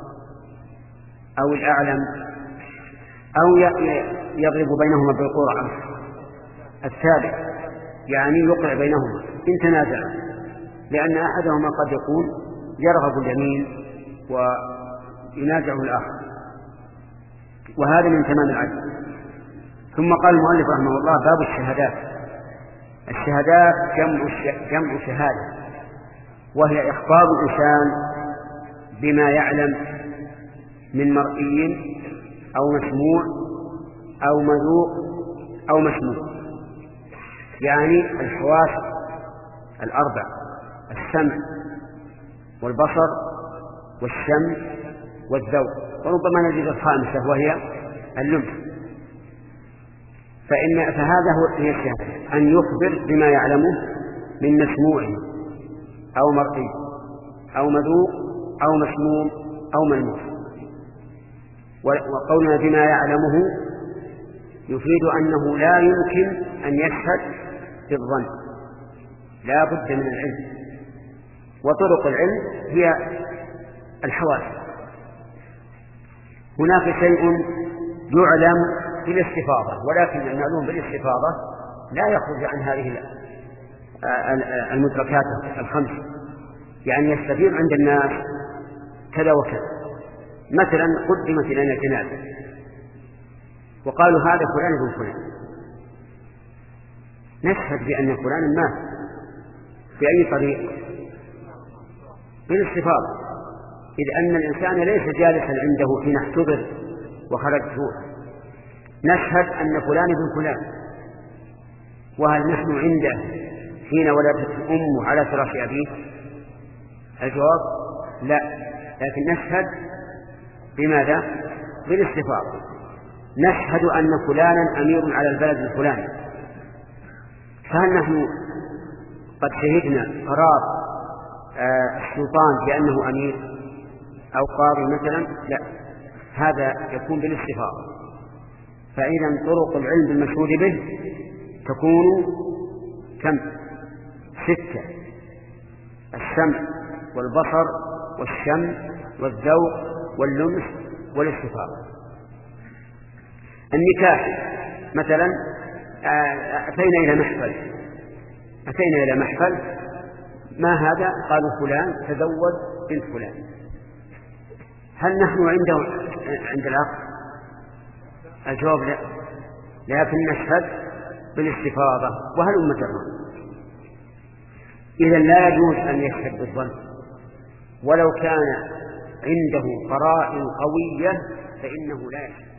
أو الأعلم أو يضرب بينهما بالقرعة الثالث، يعني يوقع بينهما إن تنازع، لأن أحدهما قد يكون يرغب اليمين وينازعه الآخر، وهذا من تمام العدل. ثم قال المؤلف رحمه الله: باب الشهادات. الشهادات جمع جمع شهادة، وهي إخبار الإنسان بما يعلم من مرئي أو مسموع أو مذوق أو مسموع، يعني الحواس الأربع: السمع والبصر والشم والذوق، وربما نجد الخامسة وهي اللمس. فإن فهذا هو هي الشهادة، أن يخبر بما يعلمه من مسموع أو مرئي أو مذوق أو مسموم أو ملموس. وقولنا بما يعلمه يفيد أنه لا يمكن أن يشهد بالظن، لا بد من العلم، وطرق العلم هي الحواس. هناك شيء يعلم بالاستفاضة، ولكن المعلوم بالاستفاضة لا يخرج عن هذه المدركات الخمس، يعني يستفيض عند الناس كذا وكذا. مثلا قدمت لنا جنازة وقالوا هذا فلان ابن فلان، نشهد بأن فلان مات بأي طريق؟ بالاستفاضة، إذ أن الإنسان ليس جالسا عنده حين احتضر وخرج روح، نشهد أن فلان ابن فلان. وهل نحن عنده حين ولدت أمه على فراش أبيه؟ الجواب لا، لكن نشهد بماذا؟ بالاستفاضة. نشهد أن فلانا أمير على البلد الفلاني، فهل نحن قد شهدنا قرار آه السلطان بأنه أمير أو قاضي مثلا؟ لا، هذا يكون بالاستفاضة. فإذا طرق العلم بالمشهود به تكون كم؟ ستة: السمع والبصر والشم والذوق واللمس والاستفاضة. النكاح مثلا، أتينا إلى محفل أتينا إلى محفل ما هذا؟ قالوا فلان تزوج بنت فلان. هل نحن عنده عند العقد؟ الجواب لا، لكن نشهد بالاستفاضة. وهل أمتنا؟ إذا لا يجوز أن يشهد بالظن، ولو كان عنده قرائن قوية فإنه لا يشهد.